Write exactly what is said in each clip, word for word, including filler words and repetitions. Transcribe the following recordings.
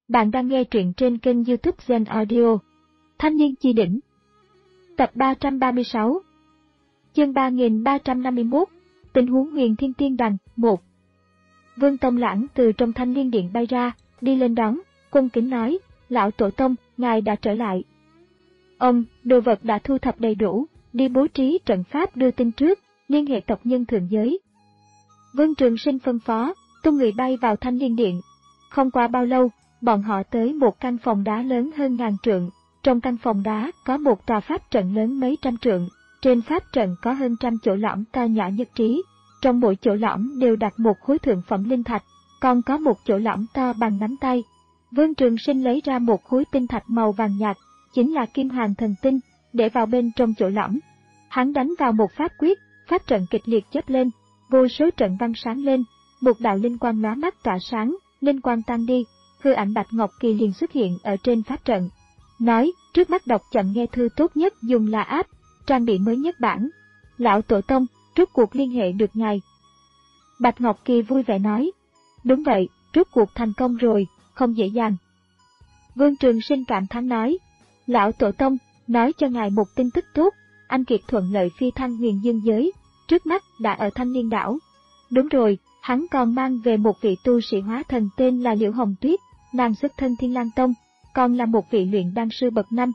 Bạn đang nghe truyện trên kênh YouTube Zen Audio. Thanh niên chi đỉnh. Tập ba trăm ba mươi sáu. Chương ba nghìn ba trăm năm mươi mốt. Tình huống Huyền Thiên Tiên Đằng một. Vương Tông Lãng từ trong Thanh Liên Điện bay ra, đi lên đón, cung kính nói: "Lão tổ tông, ngài đã trở lại." Ông, đồ vật đã thu thập đầy đủ, đi bố trí trận pháp đưa tin trước, liên hệ tộc nhân thượng giới. Vương Trường Sinh phân phó, tung người bay vào Thanh Liên Điện. Không qua bao lâu, bọn họ tới một căn phòng đá lớn hơn ngàn trượng. Trong căn phòng đá có một tòa pháp trận lớn mấy trăm trượng. Trên pháp trận có hơn trăm chỗ lõm to nhỏ nhất trí. Trong mỗi chỗ lõm đều đặt một khối thượng phẩm linh thạch, còn có một chỗ lõm to bằng nắm tay. Vương Trường Sinh lấy ra một khối tinh thạch màu vàng nhạt, chính là Kim Hoàng Thần Tinh, để vào bên trong chỗ lõm. Hắn đánh vào một pháp quyết, pháp trận kịch liệt chớp lên, vô số trận văn sáng lên, một đạo linh quang lóa mắt tỏa sáng, linh quang tan đi, hư ảnh Bạch Ngọc Kỳ liền xuất hiện ở trên pháp trận. Nói, trước mắt đọc chậm nghe thư tốt nhất dùng là áp, trang bị mới nhất bản. Lão tổ tông, rốt cuộc liên hệ được ngài. Bạch Ngọc Kỳ vui vẻ nói, đúng vậy, rốt cuộc thành công rồi, không dễ dàng. Vương Trường Sinh cảm thán nói, lão tổ tông, nói cho ngài một tin tức tốt, anh Kiệt thuận lợi phi thăng huyền dương giới, trước mắt đã ở Thanh Liên đảo. Đúng rồi, hắn còn mang về một vị tu sĩ hóa thần tên là Liễu Hồng Tuyết, nàng xuất thân Thiên Lang Tông, còn là một vị luyện đan sư bậc năm.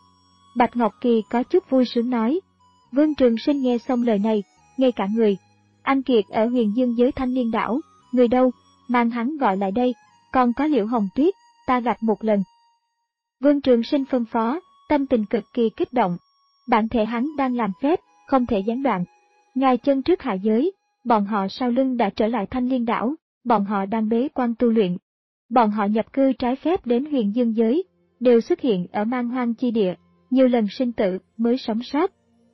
Bạch Ngọc Kỳ có chút vui sướng nói. Vương Trường Sinh nghe xong lời này, ngay cả người. Anh Kiệt ở huyền dương giới Thanh Liên đảo, người đâu, mang hắn gọi lại đây, còn có Liễu Hồng Tuyết, ta gặp một lần. Vương Trường Sinh phân phó, tâm tình cực kỳ kích động. Bản thể hắn đang làm phép, không thể gián đoạn. Ngài chân trước hạ giới, bọn họ sau lưng đã trở lại Thanh Liên đảo, bọn họ đang bế quan tu luyện. Bọn họ nhập cư trái phép đến huyền dương giới, đều xuất hiện ở man hoang chi địa, nhiều lần sinh tử mới sống sót.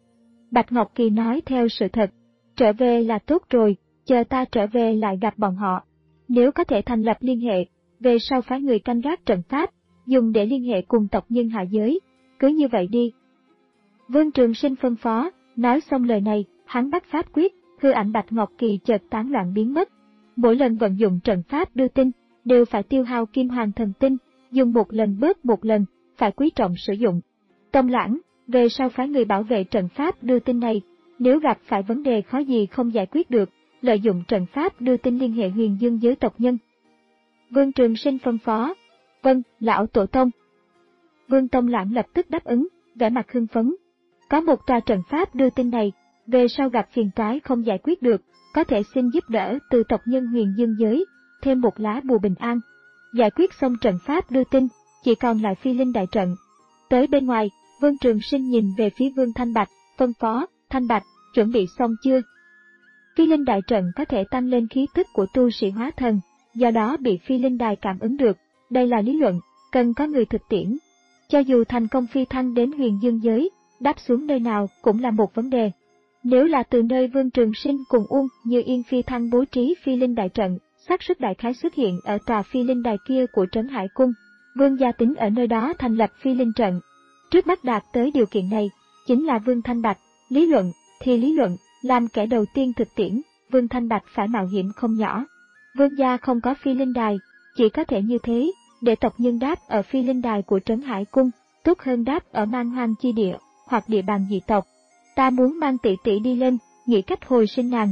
Bạch Ngọc Kỳ nói theo sự thật, trở về là tốt rồi, chờ ta trở về lại gặp bọn họ. Nếu có thể thành lập liên hệ, về sau phái người canh gác trận pháp, dùng để liên hệ cùng tộc nhân hạ giới, cứ như vậy đi. Vương Trường Sinh phân phó, nói xong lời này, hắn bắt pháp quyết, hư ảnh Bạch Ngọc Kỳ chợt tán loạn biến mất. Mỗi lần vận dụng trận pháp đưa tin, đều phải tiêu hao Kim Hoàng Thần Tinh, dùng một lần bớt một lần, phải quý trọng sử dụng. Tông Lãng, về sau phái người bảo vệ trận pháp đưa tin này, nếu gặp phải vấn đề khó gì không giải quyết được, lợi dụng trận pháp đưa tin liên hệ huyền dương giới tộc nhân. Vương Trường Sinh phân phó, vâng, lão tổ tông. Vương Tông Lãng lập tức đáp ứng, vẻ mặt hưng phấn. Có một tòa trận pháp đưa tin này, về sau gặp phiền toái không giải quyết được, có thể xin giúp đỡ từ tộc nhân huyền dương giới, thêm một lá bùa bình an. Giải quyết xong trận pháp đưa tin, chỉ còn lại phi linh đại trận. Tới bên ngoài, Vương Trường Sinh nhìn về phía Vương Thanh Bạch, phân phó, Thanh Bạch, chuẩn bị xong chưa? Phi linh đại trận có thể tăng lên khí tức của tu sĩ hóa thần, do đó bị phi linh đài cảm ứng được, đây là lý luận, cần có người thực tiễn. Cho dù thành công phi thăng đến huyền dương giới, đáp xuống nơi nào cũng là một vấn đề. Nếu là từ nơi Vương Trường Sinh cùng Uông Như Yên phi thăng bố trí phi linh đại trận, xác suất đại khái xuất hiện ở tòa phi linh đài kia của Trấn Hải Cung. Vương gia tính ở nơi đó thành lập phi linh trận. Trước mắt đạt tới điều kiện này, chính là Vương Thanh Bạch. Lý luận thì lý luận, làm kẻ đầu tiên thực tiễn, Vương Thanh Bạch phải mạo hiểm không nhỏ. Vương gia không có phi linh đài, chỉ có thể như thế, để tộc nhân đáp ở phi linh đài của Trấn Hải Cung, tốt hơn đáp ở man hoang chi địa, hoặc địa bàn dị tộc. Ta muốn mang tỷ tỷ đi lên, nghĩ cách hồi sinh nàng.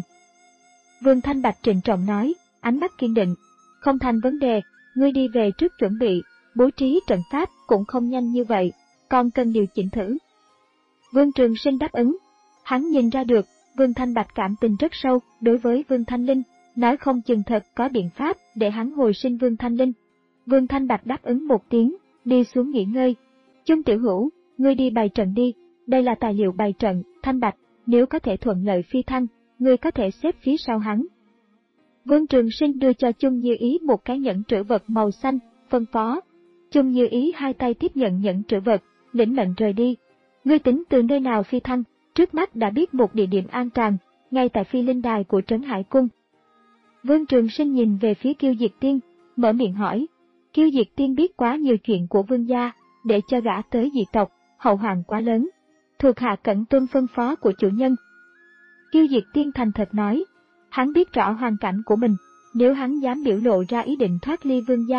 Vương Thanh Bạch trịnh trọng nói, ánh mắt kiên định. Không thành vấn đề, ngươi đi về trước chuẩn bị, bố trí trận pháp cũng không nhanh như vậy, còn cần điều chỉnh thử. Vương Trường Sinh đáp ứng. Hắn nhìn ra được, Vương Thanh Bạch cảm tình rất sâu đối với Vương Thanh Linh, nói không chừng thật có biện pháp để hắn hồi sinh Vương Thanh Linh. Vương Thanh Bạch đáp ứng một tiếng, đi xuống nghỉ ngơi. Chung Tiểu Hữu, ngươi đi bày trận đi, đây là tài liệu bày trận, Thanh Bạch, nếu có thể thuận lợi phi thăng, ngươi có thể xếp phía sau hắn. Vương Trường Sinh đưa cho Chung Như Ý một cái nhẫn trữ vật màu xanh, phân phó. Chung Như Ý hai tay tiếp nhận nhẫn trữ vật, lĩnh mệnh rời đi. Ngươi tính từ nơi nào phi thăng, trước mắt đã biết một địa điểm an toàn, ngay tại phi linh đài của Trấn Hải Cung. Vương Trường Sinh nhìn về phía Kiêu Diệt Tiên, mở miệng hỏi. Kiêu Diệt Tiên biết quá nhiều chuyện của Vương gia, để cho gã tới dị tộc, hậu hoàng quá lớn. Thuộc hạ cẩn tuân phân phó của chủ nhân. Kiêu Diệt Tiên thành thật nói. Hắn biết rõ hoàn cảnh của mình, nếu hắn dám biểu lộ ra ý định thoát ly Vương gia,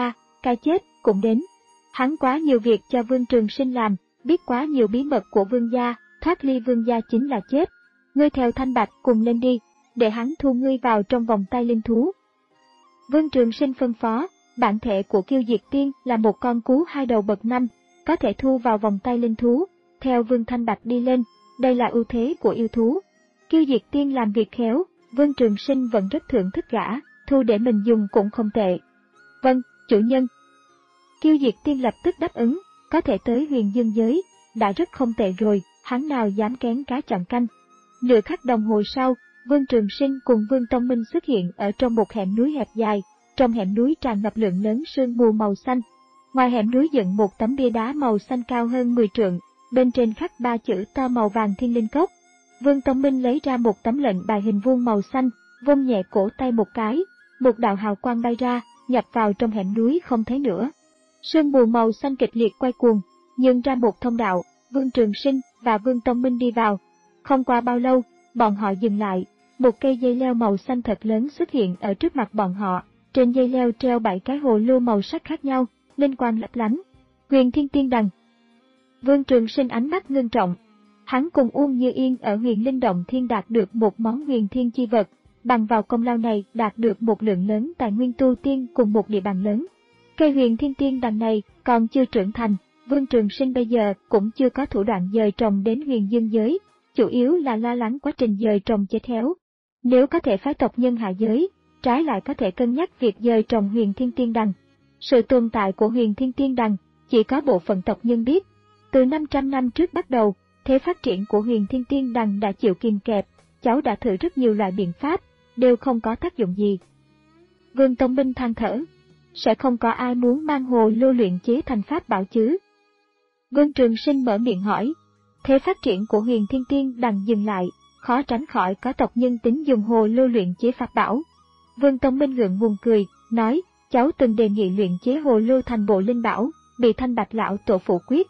cái chết cũng đến. Hắn quá nhiều việc cho Vương Trường Sinh làm, biết quá nhiều bí mật của Vương gia, thoát ly Vương gia chính là chết. Ngươi theo Thanh Bạch cùng lên đi, để hắn thu ngươi vào trong vòng tay linh thú. Vương Trường Sinh phân phó, bản thể của Kiêu Diệt Tiên là một con cú hai đầu bậc năm, có thể thu vào vòng tay linh thú, theo Vương Thanh Bạch đi lên, đây là ưu thế của yêu thú. Kiêu Diệt Tiên làm việc khéo, Vương Trường Sinh vẫn rất thưởng thức gã, thu để mình dùng cũng không tệ. Vâng, chủ nhân. Kiêu Diệt Tiên lập tức đáp ứng, có thể tới Huyền Dương giới, đã rất không tệ rồi, hắn nào dám kén cá chọn canh. Nửa khắc đồng hồ sau, Vương Trường Sinh cùng Vương Tông Minh xuất hiện ở trong một hẻm núi hẹp dài, trong hẻm núi tràn ngập lượng lớn sương mù màu xanh. Ngoài hẻm núi dựng một tấm bia đá màu xanh cao hơn mười trượng, bên trên khắc ba chữ to màu vàng Thiên Linh Cốc. Vương Tông Minh lấy ra một tấm lệnh bài hình vuông màu xanh, vung nhẹ cổ tay một cái, một đạo hào quang bay ra, nhập vào trong hẻm núi không thấy nữa. Sương mù màu xanh kịch liệt quay cuồng, nhưng ra một thông đạo, Vương Trường Sinh và Vương Tông Minh đi vào. Không qua bao lâu, bọn họ dừng lại, một cây dây leo màu xanh thật lớn xuất hiện ở trước mặt bọn họ, trên dây leo treo bảy cái hồ lô màu sắc khác nhau, linh quang lấp lánh. Huyền Thiên Tiên Đằng. Vương Trường Sinh ánh mắt ngưng trọng. Hắn cùng Uông Như Yên ở Huyền Linh Động Thiên đạt được một món huyền thiên chi vật, bằng vào công lao này đạt được một lượng lớn tài nguyên tu tiên cùng một địa bàn lớn. Cây Huyền Thiên Tiên Đằng này còn chưa trưởng thành, Vương Trường Sinh bây giờ cũng chưa có thủ đoạn dời trồng đến Huyền Dương giới, chủ yếu là lo lắng quá trình dời trồng chết héo. Nếu có thể phái tộc nhân hạ giới, trái lại có thể cân nhắc việc dời trồng Huyền Thiên Tiên Đằng. Sự tồn tại của Huyền Thiên Tiên Đằng chỉ có bộ phận tộc nhân biết. Từ năm trăm năm trước bắt đầu, thế phát triển của Huyền Thiên Tiên Đằng đã chịu kìm kẹp, cháu đã thử rất nhiều loại biện pháp, đều không có tác dụng gì. Vương Tông Minh than thở, sẽ không có ai muốn mang hồ lô luyện chế thành pháp bảo chứ? Vương Trường Sinh mở miệng hỏi, thế phát triển của Huyền Thiên Tiên Đằng dừng lại, khó tránh khỏi có tộc nhân tính dùng hồ lô luyện chế pháp bảo. Vương Tông Minh ngượng ngùng cười, nói, cháu từng đề nghị luyện chế hồ lô thành bộ linh bảo, bị Thanh Bạch lão tổ phủ quyết.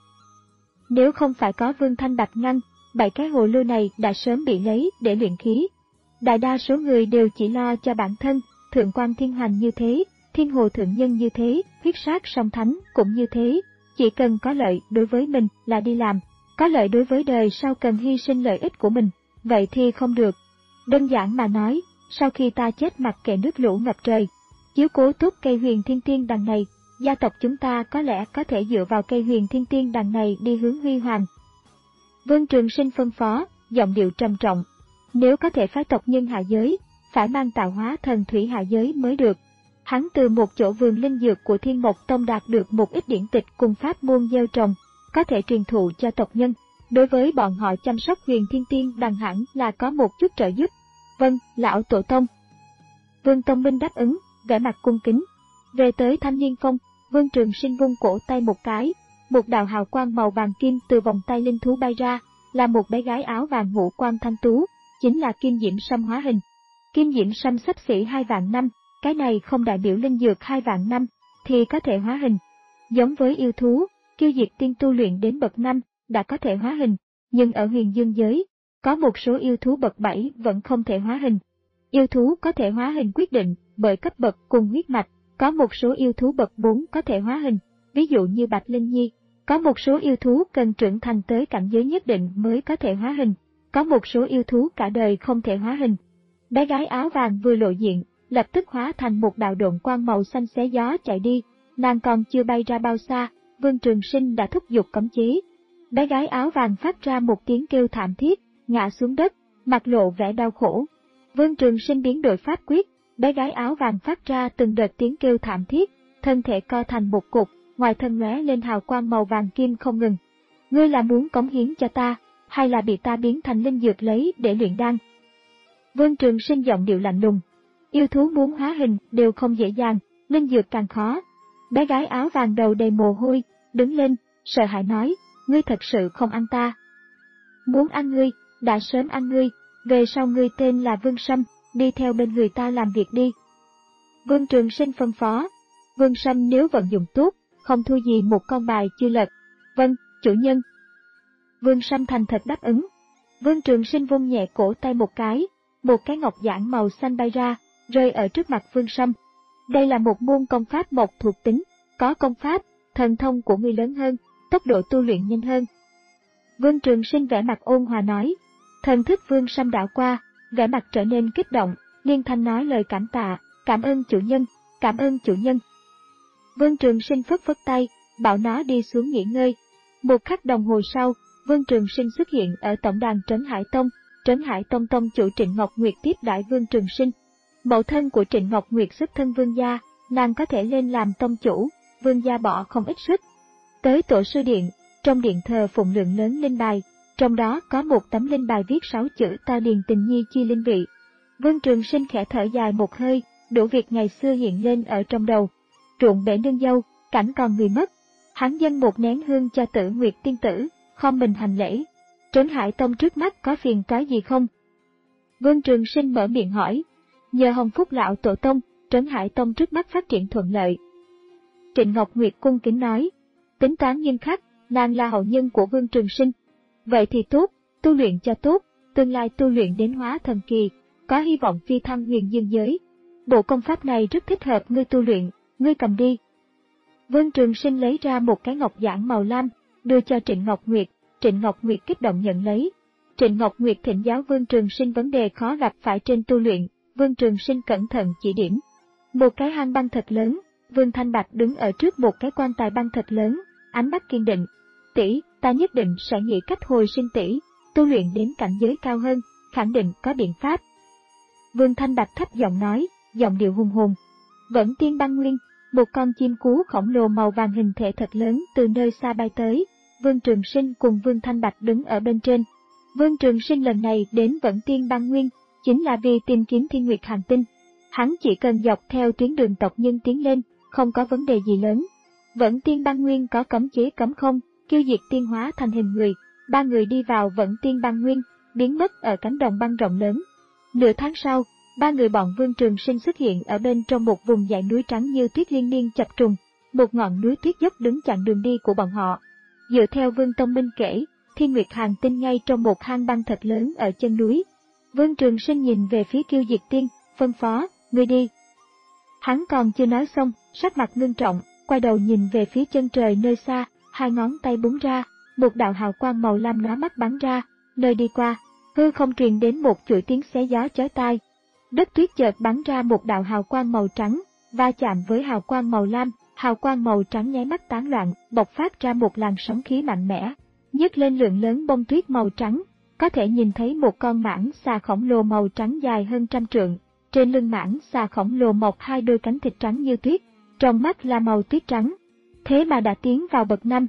Nếu không phải có Vương Thanh Bạch ngăn, bảy cái hồ lô này đã sớm bị lấy để luyện khí. Đại đa số người đều chỉ lo cho bản thân, Thượng Quan Thiên Hoành như thế, Thiên Hồ Thượng Nhân như thế, Huyết Sát Song Thánh cũng như thế, chỉ cần có lợi đối với mình là đi làm, có lợi đối với đời sau cần hy sinh lợi ích của mình, vậy thì không được. Đơn giản mà nói, sau khi ta chết mặc kệ nước lũ ngập trời, chiếu cố tốt cây Huyền Thiên Tiên Đằng này, gia tộc chúng ta có lẽ có thể dựa vào cây Huyền Thiên Tiên Đằng này đi hướng huy hoàng. Vương Trường Sinh phân phó, giọng điệu trầm trọng, nếu có thể phái tộc nhân hạ giới, phải mang tạo hóa thần thủy hạ giới mới được. Hắn từ một chỗ vườn linh dược của Thiên Mộc Tông đạt được một ít điển tịch cùng pháp môn gieo trồng, có thể truyền thụ cho tộc nhân. Đối với bọn họ chăm sóc Huyền Thiên Tiên Đằng hẳn là có một chút trợ giúp. Vâng, lão tổ tông. Vương Tông Minh đáp ứng, vẻ mặt cung kính. Về tới Thanh Niên Phong, Vương Trường Sinh vung cổ tay một cái, một đạo hào quang màu vàng kim từ vòng tay linh thú bay ra, là một bé gái áo vàng ngũ quan thanh tú, chính là Kim Diễm Sâm hóa hình. Kim Diễm Sâm xấp xỉ hai vạn năm, cái này không đại biểu linh dược hai vạn năm, thì có thể hóa hình. Giống với yêu thú, Kiêu Diệt Tiên tu luyện đến bậc năm đã có thể hóa hình, nhưng ở Huyền Dương giới, có một số yêu thú bậc bảy vẫn không thể hóa hình. Yêu thú có thể hóa hình quyết định bởi cấp bậc cùng huyết mạch, có một số yêu thú bậc bốn có thể hóa hình, ví dụ như Bạch Linh Nhi. Có một số yêu thú cần trưởng thành tới cảnh giới nhất định mới có thể hóa hình, có một số yêu thú cả đời không thể hóa hình. Bé gái áo vàng vừa lộ diện, lập tức hóa thành một đạo độn quang màu xanh xé gió chạy đi, nàng còn chưa bay ra bao xa, Vương Trường Sinh đã thúc giục cấm chế. Bé gái áo vàng phát ra một tiếng kêu thảm thiết, ngã xuống đất, mặt lộ vẻ đau khổ. Vương Trường Sinh biến đổi pháp quyết, bé gái áo vàng phát ra từng đợt tiếng kêu thảm thiết, thân thể co thành một cục, ngoài thân lóe lên hào quang màu vàng kim không ngừng. Ngươi là muốn cống hiến cho ta, hay là bị ta biến thành linh dược lấy để luyện đan? Vương Trường Sinh giọng điệu lạnh lùng. Yêu thú muốn hóa hình đều không dễ dàng, linh dược càng khó. Bé gái áo vàng đầu đầy mồ hôi, đứng lên, sợ hãi nói, ngươi thật sự không ăn ta. Muốn ăn ngươi, đã sớm ăn ngươi, về sau ngươi tên là Vương Sâm, đi theo bên người ta làm việc đi. Vương Trường Sinh phân phó, Vương Sâm nếu vận dụng tốt, không thua gì một con bài chưa lật. Vâng, chủ nhân. Vương Sâm thành thật đáp ứng. Vương Trường Sinh vung nhẹ cổ tay một cái, một cái ngọc giản màu xanh bay ra, rơi ở trước mặt Vương Sâm. Đây là một môn công pháp mộc thuộc tính, có công pháp, thần thông của ngươi lớn hơn, tốc độ tu luyện nhanh hơn. Vương Trường Sinh vẻ mặt ôn hòa nói. Thần thức Vương Sâm đảo qua, vẻ mặt trở nên kích động, liên thanh nói lời cảm tạ, cảm ơn chủ nhân, cảm ơn chủ nhân. Vương Trường Sinh phất phất tay, bảo nó đi xuống nghỉ ngơi. Một khắc đồng hồ sau, Vương Trường Sinh xuất hiện ở tổng đàn Trấn Hải Tông. Trấn Hải Tông tông chủ Trịnh Ngọc Nguyệt tiếp đãi Vương Trường Sinh. Mẫu thân của Trịnh Ngọc Nguyệt xuất thân Vương gia, nàng có thể lên làm tông chủ, Vương gia bỏ không ít sức. Tới tổ sư điện, trong điện thờ phụng lượng lớn linh bài, trong đó có một tấm linh bài viết sáu chữ Ta Điền Tình Nhi Chi Linh Vị. Vương Trường Sinh khẽ thở dài một hơi, đủ việc ngày xưa hiện lên ở trong đầu. Ruộng bể nương dâu, cảnh còn người mất. Hắn dâng một nén hương cho Tử Nguyệt tiên tử, khom mình hành lễ. Trấn Hải Tông trước mắt có phiền toái gì không? Vương Trường Sinh mở miệng hỏi. Nhờ Hồng Phúc lão tổ tông, Trấn Hải Tông trước mắt phát triển thuận lợi. Trịnh Ngọc Nguyệt cung kính nói. Tính toán nghiêm khắc, nàng là hậu nhân của Vương Trường Sinh. Vậy thì tốt, tu luyện cho tốt, tương lai tu luyện đến hóa thần kỳ, có hy vọng phi thăng huyền dương giới. Bộ công pháp này rất thích hợp ngươi tu luyện, ngươi cầm đi. Vương Trường Sinh lấy ra một cái ngọc giản màu lam, đưa cho Trịnh Ngọc Nguyệt. Trịnh Ngọc Nguyệt kích động nhận lấy. Trịnh Ngọc Nguyệt thỉnh giáo Vương Trường Sinh vấn đề khó gặp phải trên tu luyện, Vương Trường Sinh cẩn thận chỉ điểm. Một cái hang băng thật lớn, Vương Thanh Bạch đứng ở trước một cái quan tài băng thật lớn, ánh mắt kiên định. Tỷ, ta nhất định sẽ nghĩ cách hồi sinh tỷ, tu luyện đến cảnh giới cao hơn, khẳng định có biện pháp. Vương Thanh Bạch thấp giọng nói, giọng điệu hùng hồn. Vẫn Tiên Băng Nguyên, một con chim cú khổng lồ màu vàng hình thể thật lớn từ nơi xa bay tới. Vương Trường Sinh cùng Vương Thanh Bạch đứng ở bên trên. Vương Trường Sinh lần này đến Vẫn Tiên Băng Nguyên, chính là vì tìm kiếm Thiên Nguyệt Hành Tinh. Hắn chỉ cần dọc theo tuyến đường tộc nhân tiến lên, không có vấn đề gì lớn. Vẫn Tiên Băng Nguyên có cấm chế cấm không, Kiêu Diệt Tiên hóa thành hình người, ba người đi vào Vẫn Tiên Băng Nguyên, biến mất ở cánh đồng băng rộng lớn. Nửa tháng sau, ba người bọn Vương Trường Sinh xuất hiện ở bên trong một vùng dãy núi trắng như tuyết liên miên chập trùng, một ngọn núi tuyết dốc đứng chặn đường đi của bọn họ. Dựa theo Vương Tông Minh kể, Thiên Nguyệt Hành Tinh ngay trong một hang băng thật lớn ở chân núi. Vương Trường Sinh nhìn về phía Kiêu Diệt Tiên, phân phó, ngươi đi. Hắn còn chưa nói xong, sắc mặt ngưng trọng, quay đầu nhìn về phía chân trời nơi xa, hai ngón tay búng ra, một đạo hào quang màu lam lóa mắt bắn ra, nơi đi qua, hư không truyền đến một chuỗi tiếng xé gió chói tai. Đất tuyết chợt bắn ra một đạo hào quang màu trắng, va chạm với hào quang màu lam, hào quang màu trắng nháy mắt tán loạn, bộc phát ra một làn sóng khí mạnh mẽ, nhấc lên lượng lớn bông tuyết màu trắng, có thể nhìn thấy một con mãng xà khổng lồ màu trắng dài hơn trăm trượng, trên lưng mãng xà khổng lồ mọc hai đôi cánh thịt trắng như tuyết, trong mắt là màu tuyết trắng, thế mà đã tiến vào bậc năm.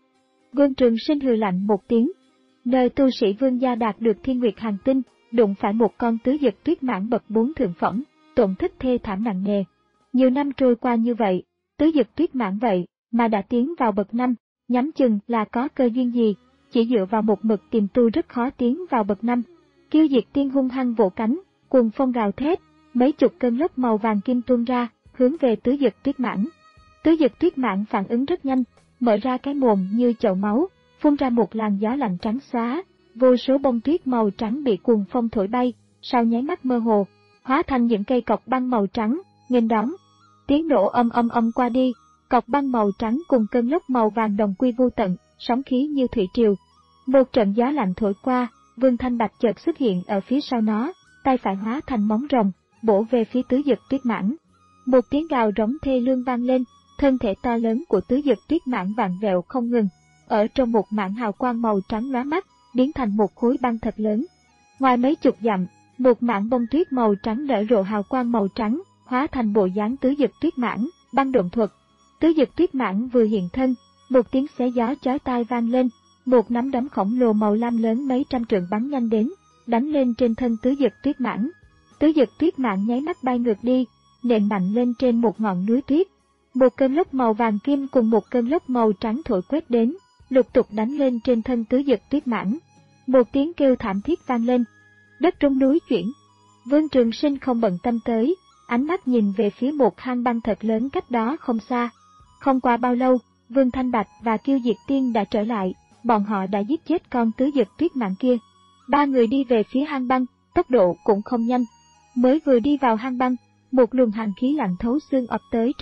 Vương Trường Sinh hừ lạnh một tiếng, nơi tu sĩ Vương gia đạt được Thiên Nguyệt Hành Tinh, đụng phải một con tứ dực tuyết mãng bậc bốn thượng phẩm, tổn thất thê thảm nặng nề. Nhiều năm trôi qua như vậy, tứ dực tuyết mãng vậy mà đã tiến vào bậc năm, nhắm chừng là có cơ duyên gì, chỉ dựa vào một mực tiềm tu rất khó tiến vào bậc năm. Kiêu Diệt Tiên hung hăng vỗ cánh, cuồng phong gào thét, mấy chục cơn lốc màu vàng kim tuôn ra, hướng về tứ dực tuyết mãng. Tứ dực tuyết mãng phản ứng rất nhanh, mở ra cái mồm như chậu máu, phun ra một làn gió lạnh trắng xóa, vô số bông tuyết màu trắng bị cuồng phong thổi bay, sau nháy mắt mơ hồ, hóa thành những cây cọc băng màu trắng, nghênh đón. Tiếng nổ âm âm âm qua đi, cọc băng màu trắng cùng cơn lốc màu vàng đồng quy vô tận, sóng khí như thủy triều. Một trận gió lạnh thổi qua, Vương Thanh Bạch chợt xuất hiện ở phía sau nó, tay phải hóa thành móng rồng, bổ về phía tứ dực tuyết mãng. Một tiếng gào rống thê lương vang lên, thân thể to lớn của tứ dực tuyết mãng vặn vẹo không ngừng, ở trong một mảng hào quang màu trắng lóa mắt, biến thành một khối băng thật lớn. Ngoài mấy chục dặm, một mảng bông tuyết màu trắng nở rộ hào quang màu trắng, hóa thành bộ dáng tứ dực tuyết mãng, băng độn thuật. Tứ dực tuyết mãng vừa hiện thân, một tiếng xé gió chói tai vang lên, một nắm đấm khổng lồ màu lam lớn mấy trăm trượng bắn nhanh đến, đánh lên trên thân tứ dực tuyết mãng. Tứ dực tuyết mãng nháy mắt bay ngược đi, nện mạnh lên trên một ngọn núi tuyết. Một cơn lốc màu vàng kim cùng một cơn lốc màu trắng thổi quét đến, lục tục đánh lên trên thân tứ dực tuyết mãng. Một tiếng kêu thảm thiết vang lên, đất rung núi chuyển. Vương Trường Sinh không bận tâm tới, ánh mắt nhìn về phía một hang băng thật lớn cách đó không xa. Không qua bao lâu, Vương Thanh Bạch và Kiêu Diệt Tiên đã trở lại, bọn họ đã giết chết con tứ dực tuyết mãng kia. Ba người đi về phía hang băng, tốc độ cũng không nhanh. Mới vừa đi vào hang băng, một luồng hàn khí lạnh thấu xương ập tới trước mặt,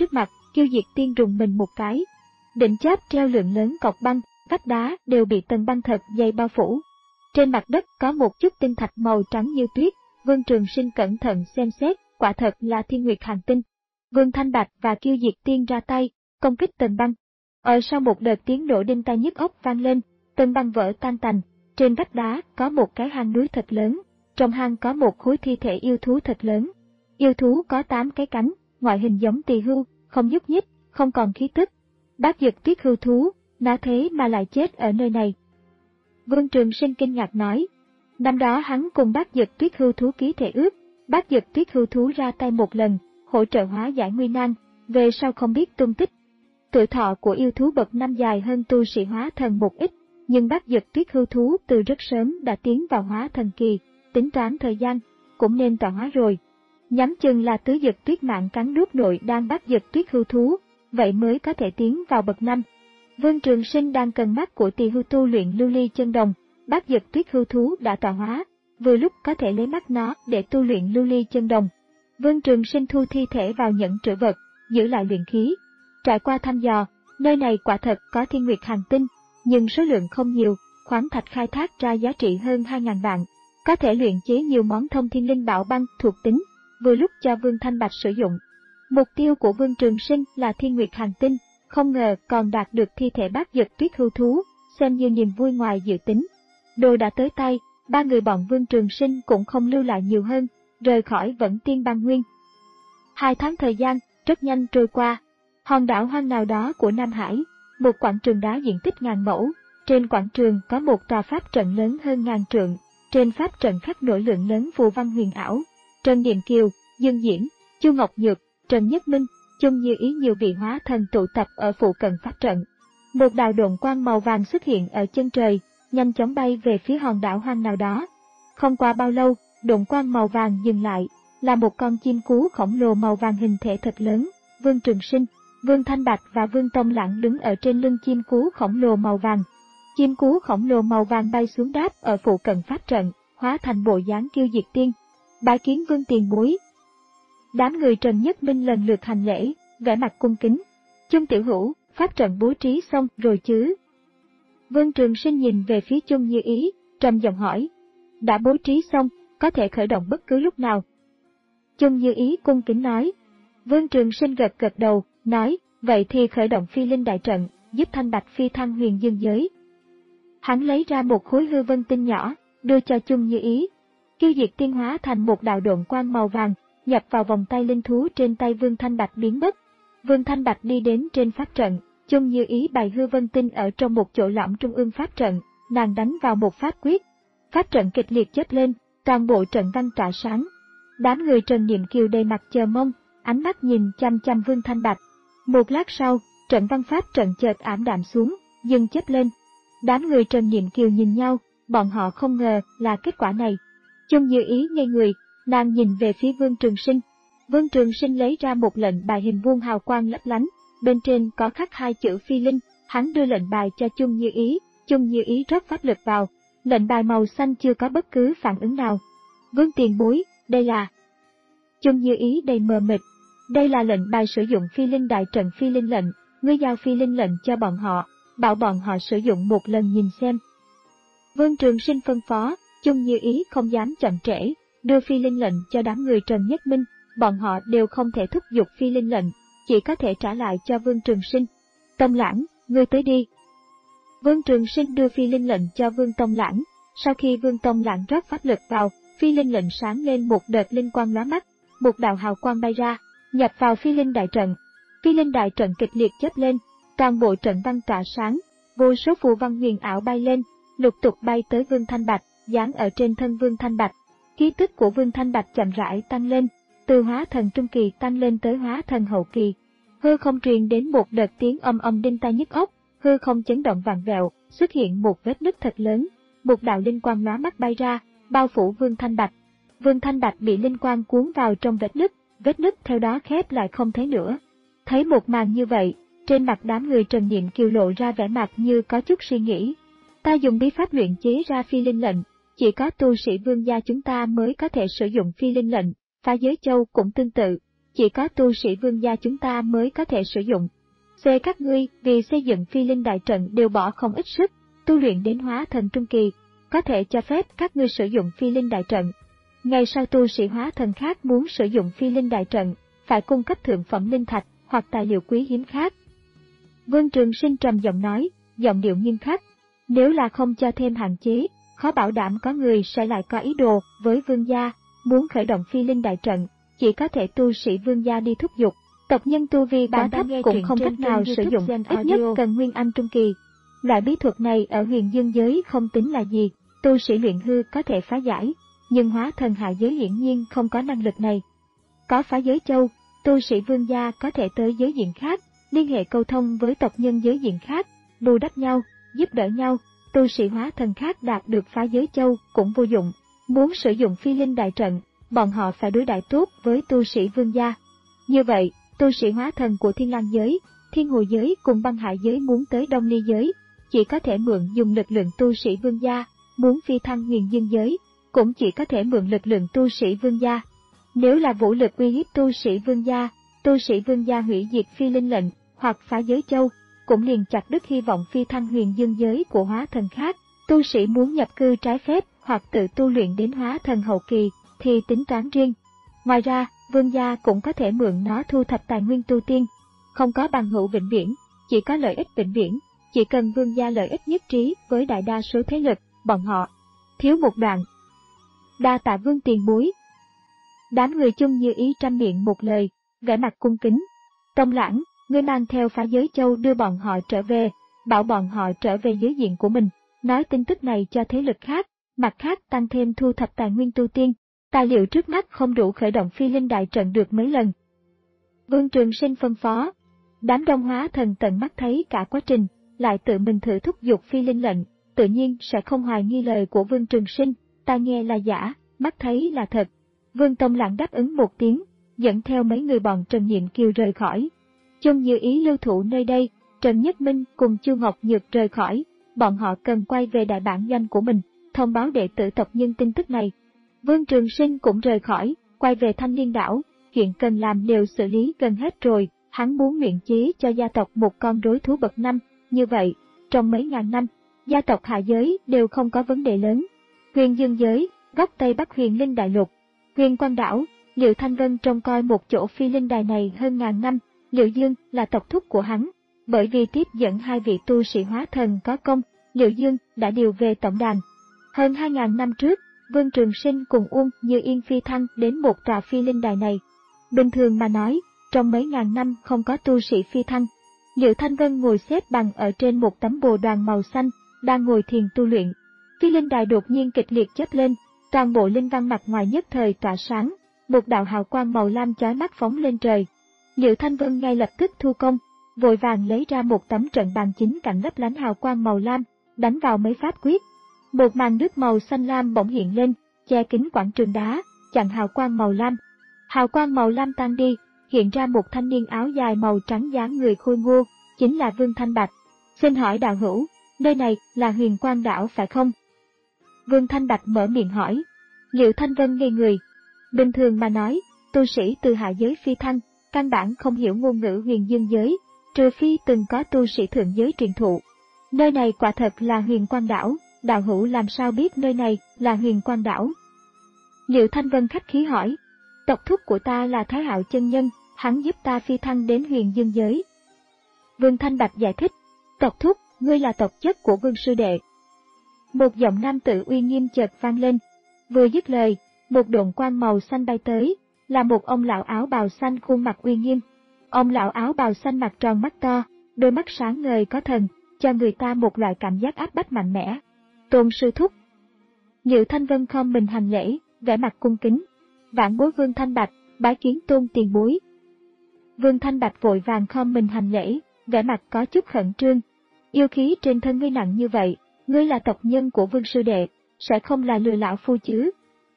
Kiêu Diệt Tiên rùng mình một cái. Đỉnh chóp treo lượng lớn cọc băng, vách đá đều bị tầng băng thật dày bao phủ. Trên mặt đất có một chút tinh thạch màu trắng như tuyết. Vương Trường Sinh cẩn thận xem xét, quả thật là thiên nguyệt hành tinh. Vương Thanh Bạch và Kiêu Diệt Tiên ra tay, công kích tầng băng. Ở sau một đợt tiếng nổ đinh tai nhức óc vang lên, tầng băng vỡ tan tành. Trên vách đá có một cái hang núi thật lớn, trong hang có một khối thi thể yêu thú thật lớn. Yêu thú có tám cái cánh, ngoại hình giống tỳ hưu, không nhúc nhích, không còn khí tức. Bác Dực Tuyết hưu thú, nó thế mà lại chết ở nơi này. Vương Trường Sinh kinh ngạc nói. Năm đó hắn cùng Bác Dực Tuyết hưu thú ký thể ước, Bác Dực Tuyết hưu thú ra tay một lần, hỗ trợ hóa giải nguy nan, về sau không biết tung tích. Tuổi thọ của yêu thú bậc năm dài hơn tu sĩ hóa thần một ít, nhưng Bác Dực Tuyết hưu thú từ rất sớm đã tiến vào hóa thần kỳ, tính toán thời gian, cũng nên tọa hóa rồi. Nhắm chừng là tứ Dực Tuyết mạng cắn nuốt nội đan Bác Dực Tuyết hưu thú, vậy mới có thể tiến vào bậc năm. Vương Trường Sinh đang cần mắt của tỳ hưu tu luyện lưu ly chân đồng, Bác Dực Tuyết hưu thú đã tọa hóa, vừa lúc có thể lấy mắt nó để tu luyện lưu ly chân đồng. Vương Trường Sinh thu thi thể vào nhẫn trữ vật, giữ lại luyện khí. Trải qua thăm dò, nơi này quả thật có thiên nguyệt hành tinh, nhưng số lượng không nhiều, khoáng thạch khai thác ra giá trị hơn hai nghìn vạn, có thể luyện chế nhiều món thông thiên linh bảo băng thuộc tính, vừa lúc cho Vương Thanh Bạch sử dụng. Mục tiêu của Vương Trường Sinh là thiên nguyệt hành tinh, không ngờ còn đạt được thi thể Bác Dực Tuyết hưu thú, xem như niềm vui ngoài dự tính. Đồ đã tới tay, ba người bọn Vương Trường Sinh cũng không lưu lại nhiều hơn, rời khỏi Vẫn Tiên Băng Nguyên. Hai tháng thời gian, rất nhanh trôi qua. Hòn đảo hoang nào đó của Nam Hải, một quảng trường đá diện tích ngàn mẫu, trên quảng trường có một tòa pháp trận lớn hơn ngàn trượng, trên pháp trận khắc nổi lượng lớn phù văn huyền ảo. Trần Điện Kiều, Dương Diễn, Chu Ngọc Nhược, Trần Nhất Minh, Chung Như Ý nhiều vị hóa thần tụ tập ở phụ cận pháp trận. Một đạo độn quang màu vàng xuất hiện ở chân trời, nhanh chóng bay về phía hòn đảo hoang nào đó. Không qua bao lâu, độn quang màu vàng dừng lại, là một con chim cú khổng lồ màu vàng hình thể thật lớn. Vương Trường Sinh, Vương Thanh Bạch và Vương Tông Lãng đứng ở trên lưng chim cú khổng lồ màu vàng. Chim cú khổng lồ màu vàng bay xuống đáp ở phụ cận pháp trận, hóa thành bộ dáng Kiêu Diệt Tiên. Bái kiến Vương tiền bối. Đám người Trần Nhất Minh lần lượt hành lễ, vẻ mặt cung kính. Chung tiểu hữu, pháp trận bố trí xong rồi chứ? Vương Trường Sinh nhìn về phía Chung Như Ý, trầm giọng hỏi. Đã bố trí xong, có thể khởi động bất cứ lúc nào. Chung Như Ý cung kính nói. Vương Trường Sinh gật gật đầu, nói, vậy thì khởi động phi linh đại trận, giúp Thanh Bạch phi thăng huyền dương giới. Hắn lấy ra một khối hư vân tinh nhỏ, đưa cho Chung Như Ý. Kiêu Diệt Tiên hóa thành một đạo độn quang màu vàng, nhập vào vòng tay linh thú trên tay Vương Thanh Bạch biến mất. Vương Thanh Bạch đi đến trên pháp trận, Chung Như Ý bày hư vân tinh ở trong một chỗ lõm trung ương pháp trận, nàng đánh vào một pháp quyết. Pháp trận kịch liệt chớp lên, toàn bộ trận văn tỏa sáng. Đám người Trần Niệm Kiều đầy mặt chờ mong, ánh mắt nhìn chăm chăm Vương Thanh Bạch. Một lát sau, trận văn pháp trận chợt ảm đạm xuống, dừng chớp lên. Đám người Trần Niệm Kiều nhìn nhau, bọn họ không ngờ là kết quả này. Chung Như Ý ngây người, nàng nhìn về phía Vương Trường Sinh. Vương Trường Sinh lấy ra một lệnh bài hình vuông hào quang lấp lánh, bên trên có khắc hai chữ phi linh, hắn đưa lệnh bài cho Chung Như Ý, Chung Như Ý rót pháp lực vào, lệnh bài màu xanh chưa có bất cứ phản ứng nào. Vương tiền bối, đây là... Chung Như Ý đầy mờ mịt, đây là lệnh bài sử dụng phi linh đại trận phi linh lệnh, ngươi giao phi linh lệnh cho bọn họ, bảo bọn họ sử dụng một lần nhìn xem. Vương Trường Sinh phân phó, Chung Như Ý không dám chậm trễ, đưa phi linh lệnh cho đám người Trần Nhất Minh, bọn họ đều không thể thúc giục phi linh lệnh, chỉ có thể trả lại cho Vương Trường Sinh. Tông Lãng, ngươi tới đi. Vương Trường Sinh đưa phi linh lệnh cho Vương Tông Lãng, sau khi Vương Tông Lãng rót pháp lực vào, phi linh lệnh sáng lên một đợt linh quang lóa mắt, một đạo hào quang bay ra, nhập vào phi linh đại trận. Phi linh đại trận kịch liệt chớp lên, toàn bộ trận văn tỏa sáng, vô số phù văn huyền ảo bay lên, lục tục bay tới Vương Thanh Bạch, dán ở trên thân Vương Thanh Bạch. Khí tức của Vương Thanh Bạch chậm rãi tăng lên, từ hóa thần trung kỳ tăng lên tới hóa thần hậu kỳ. Hư không truyền đến một đợt tiếng âm âm đinh tai nhức óc, hư không chấn động vặn vẹo, xuất hiện một vết nứt thật lớn, một đạo linh quang lóa mắt bay ra, bao phủ Vương Thanh Bạch. Vương Thanh Bạch bị linh quang cuốn vào trong vết nứt, vết nứt theo đó khép lại không thấy nữa. Thấy một màn như vậy, trên mặt đám người Trần Niệm Kiều lộ ra vẻ mặt như có chút suy nghĩ. Ta dùng bí pháp luyện chế ra phi linh lệnh, chỉ có tu sĩ vương gia chúng ta mới có thể sử dụng phi linh lệnh, Phá Giới Châu cũng tương tự, chỉ có tu sĩ vương gia chúng ta mới có thể sử dụng. C. Các ngươi vì xây dựng phi linh đại trận đều bỏ không ít sức, tu luyện đến hóa thần trung kỳ, có thể cho phép các ngươi sử dụng phi linh đại trận. Ngày sau tu sĩ hóa thần khác muốn sử dụng phi linh đại trận, phải cung cấp thượng phẩm linh thạch hoặc tài liệu quý hiếm khác. Vương Trường Sinh trầm giọng nói, giọng điệu nghiêm khắc. Nếu là không cho thêm hạn chế, khó bảo đảm có người sẽ lại có ý đồ với vương gia, muốn khởi động phi linh đại trận, chỉ có thể tu sĩ vương gia đi thúc giục. Tộc nhân tu vi quá thấp cũng không cách nào sử dụng, ít nhất cần nguyên anh trung kỳ. Loại bí thuật này ở huyền dương giới không tính là gì, tu sĩ luyện hư có thể phá giải, nhưng hóa thần hạ giới hiển nhiên không có năng lực này. Có phá giới châu, tu sĩ vương gia có thể tới giới diện khác, liên hệ câu thông với tộc nhân giới diện khác, bù đắp nhau, giúp đỡ nhau. Tu sĩ hóa thần khác đạt được phá giới châu cũng vô dụng. Muốn sử dụng phi linh đại trận, bọn họ phải đối đãi tốt với tu sĩ vương gia. Như vậy, tu sĩ hóa thần của Thiên Lang giới, Thiên Hồ giới cùng Băng Hải giới muốn tới Đông Ly giới, chỉ có thể mượn dùng lực lượng tu sĩ vương gia, muốn phi thăng Huyền Dương giới, cũng chỉ có thể mượn lực lượng tu sĩ vương gia. Nếu là vũ lực uy hiếp tu sĩ vương gia, tu sĩ vương gia hủy diệt phi linh lệnh hoặc phá giới châu, cũng liền chặt đứt hy vọng phi thăng Huyền Dương giới của hóa thần khác. Tu sĩ muốn nhập cư trái phép hoặc tự tu luyện đến hóa thần hậu kỳ thì tính toán riêng. Ngoài ra, vương gia cũng có thể mượn nó thu thập tài nguyên tu tiên. Không có bằng hữu vĩnh viễn, chỉ có lợi ích vĩnh viễn. Chỉ cần vương gia lợi ích nhất trí với đại đa số thế lực, bọn họ thiếu một đoạn. Đa tạ Vương tiền bối. Đám người chung như ý trăm miệng một lời, vẻ mặt cung kính. Tông Lãng, ngươi mang theo phá giới châu đưa bọn họ trở về, bảo bọn họ trở về giới diện của mình, nói tin tức này cho thế lực khác, mặt khác tăng thêm thu thập tài nguyên tu tiên. Tài liệu trước mắt không đủ khởi động phi linh đại trận được mấy lần. Vương Trường Sinh phân phó. Đám đông hóa thần tận mắt thấy cả quá trình, lại tự mình thử thúc giục phi linh lệnh, tự nhiên sẽ không hoài nghi lời của Vương Trường Sinh, tai nghe là giả, mắt thấy là thật. Vương Tông Lãng đáp ứng một tiếng, dẫn theo mấy người bọn Trần Nhiệm Kiều rời khỏi. Chung Như Ý lưu thủ nơi đây, Trần Nhất Minh cùng Chu Ngọc Nhược rời khỏi, bọn họ cần quay về đại bản doanh của mình, thông báo đệ tử tộc nhân tin tức này. Vương Trường Sinh cũng rời khỏi, quay về Thanh Liên đảo, chuyện cần làm đều xử lý gần hết rồi, hắn muốn luyện chế cho gia tộc một con rối thú bậc năm, như vậy, trong mấy ngàn năm, gia tộc hạ giới đều không có vấn đề lớn. Huyền Dương giới, góc Tây Bắc Huyền Linh Đại Lục, Huyền Quang đảo, Liệu Thanh Vân trông coi một chỗ phi linh đài này hơn ngàn năm, Liệu Dương là tộc thúc của hắn, bởi vì tiếp dẫn hai vị tu sĩ hóa thần có công, Liệu Dương đã điều về tổng đàn. Hơn hai ngàn năm trước, Vương Trường Sinh cùng Uông Như Yên phi thăng đến một tòa phi linh đài này. Bình thường mà nói, trong mấy ngàn năm không có tu sĩ phi thăng. Liệu Thanh Vân ngồi xếp bằng ở trên một tấm bồ đoàn màu xanh, đang ngồi thiền tu luyện. Phi linh đài đột nhiên kịch liệt chớp lên, toàn bộ linh văn mặt ngoài nhất thời tỏa sáng, một đạo hào quang màu lam chói mắt phóng lên trời. Liệu Thanh Vân ngay lập tức thu công, vội vàng lấy ra một tấm trận bàn chính cạnh lấp lánh hào quang màu lam, đánh vào mấy pháp quyết. Một màn nước màu xanh lam bỗng hiện lên, che kín quảng trường đá, chặn hào quang màu lam. Hào quang màu lam tan đi, hiện ra một thanh niên áo dài màu trắng dáng người khôi ngô, chính là Vương Thanh Bạch. Xin hỏi đạo hữu, nơi này là Huyền Quang đảo phải không? Vương Thanh Bạch mở miệng hỏi. Liệu Thanh Vân ngây người. Bình thường mà nói, tu sĩ từ hạ giới phi thăng, căn bản không hiểu ngôn ngữ Huyền Dương giới, trừ phi từng có tu sĩ thượng giới truyền thụ. Nơi này quả thật là Huyền Quang đảo, đạo hữu làm sao biết nơi này là Huyền Quang đảo? Liệu Thanh Vân khách khí hỏi. Tộc thúc của ta là Thái Hạo chân nhân, hắn giúp ta phi thăng đến Huyền Dương giới. Vương Thanh Bạch giải thích. Tộc thúc, ngươi là tộc chất của Vương sư đệ. Một giọng nam tử uy nghiêm chợt vang lên. Vừa dứt lời, một độn quang màu xanh bay tới, là một ông lão áo bào xanh khuôn mặt uy nghiêm. Ông lão áo bào xanh mặt tròn mắt to, đôi mắt sáng ngời có thần, cho người ta một loại cảm giác áp bách mạnh mẽ. Tôn sư thúc. Liệu Thanh Vân khom mình hành lễ, vẻ mặt cung kính. Vãn bối Vương Thanh Bạch, bái kiến Tôn tiền bối. Vương Thanh Bạch vội vàng khom mình hành lễ, vẻ mặt có chút khẩn trương. Yêu khí trên thân ngươi nặng như vậy, ngươi là tộc nhân của Vương sư đệ, sẽ không là lừa lão phu chứ?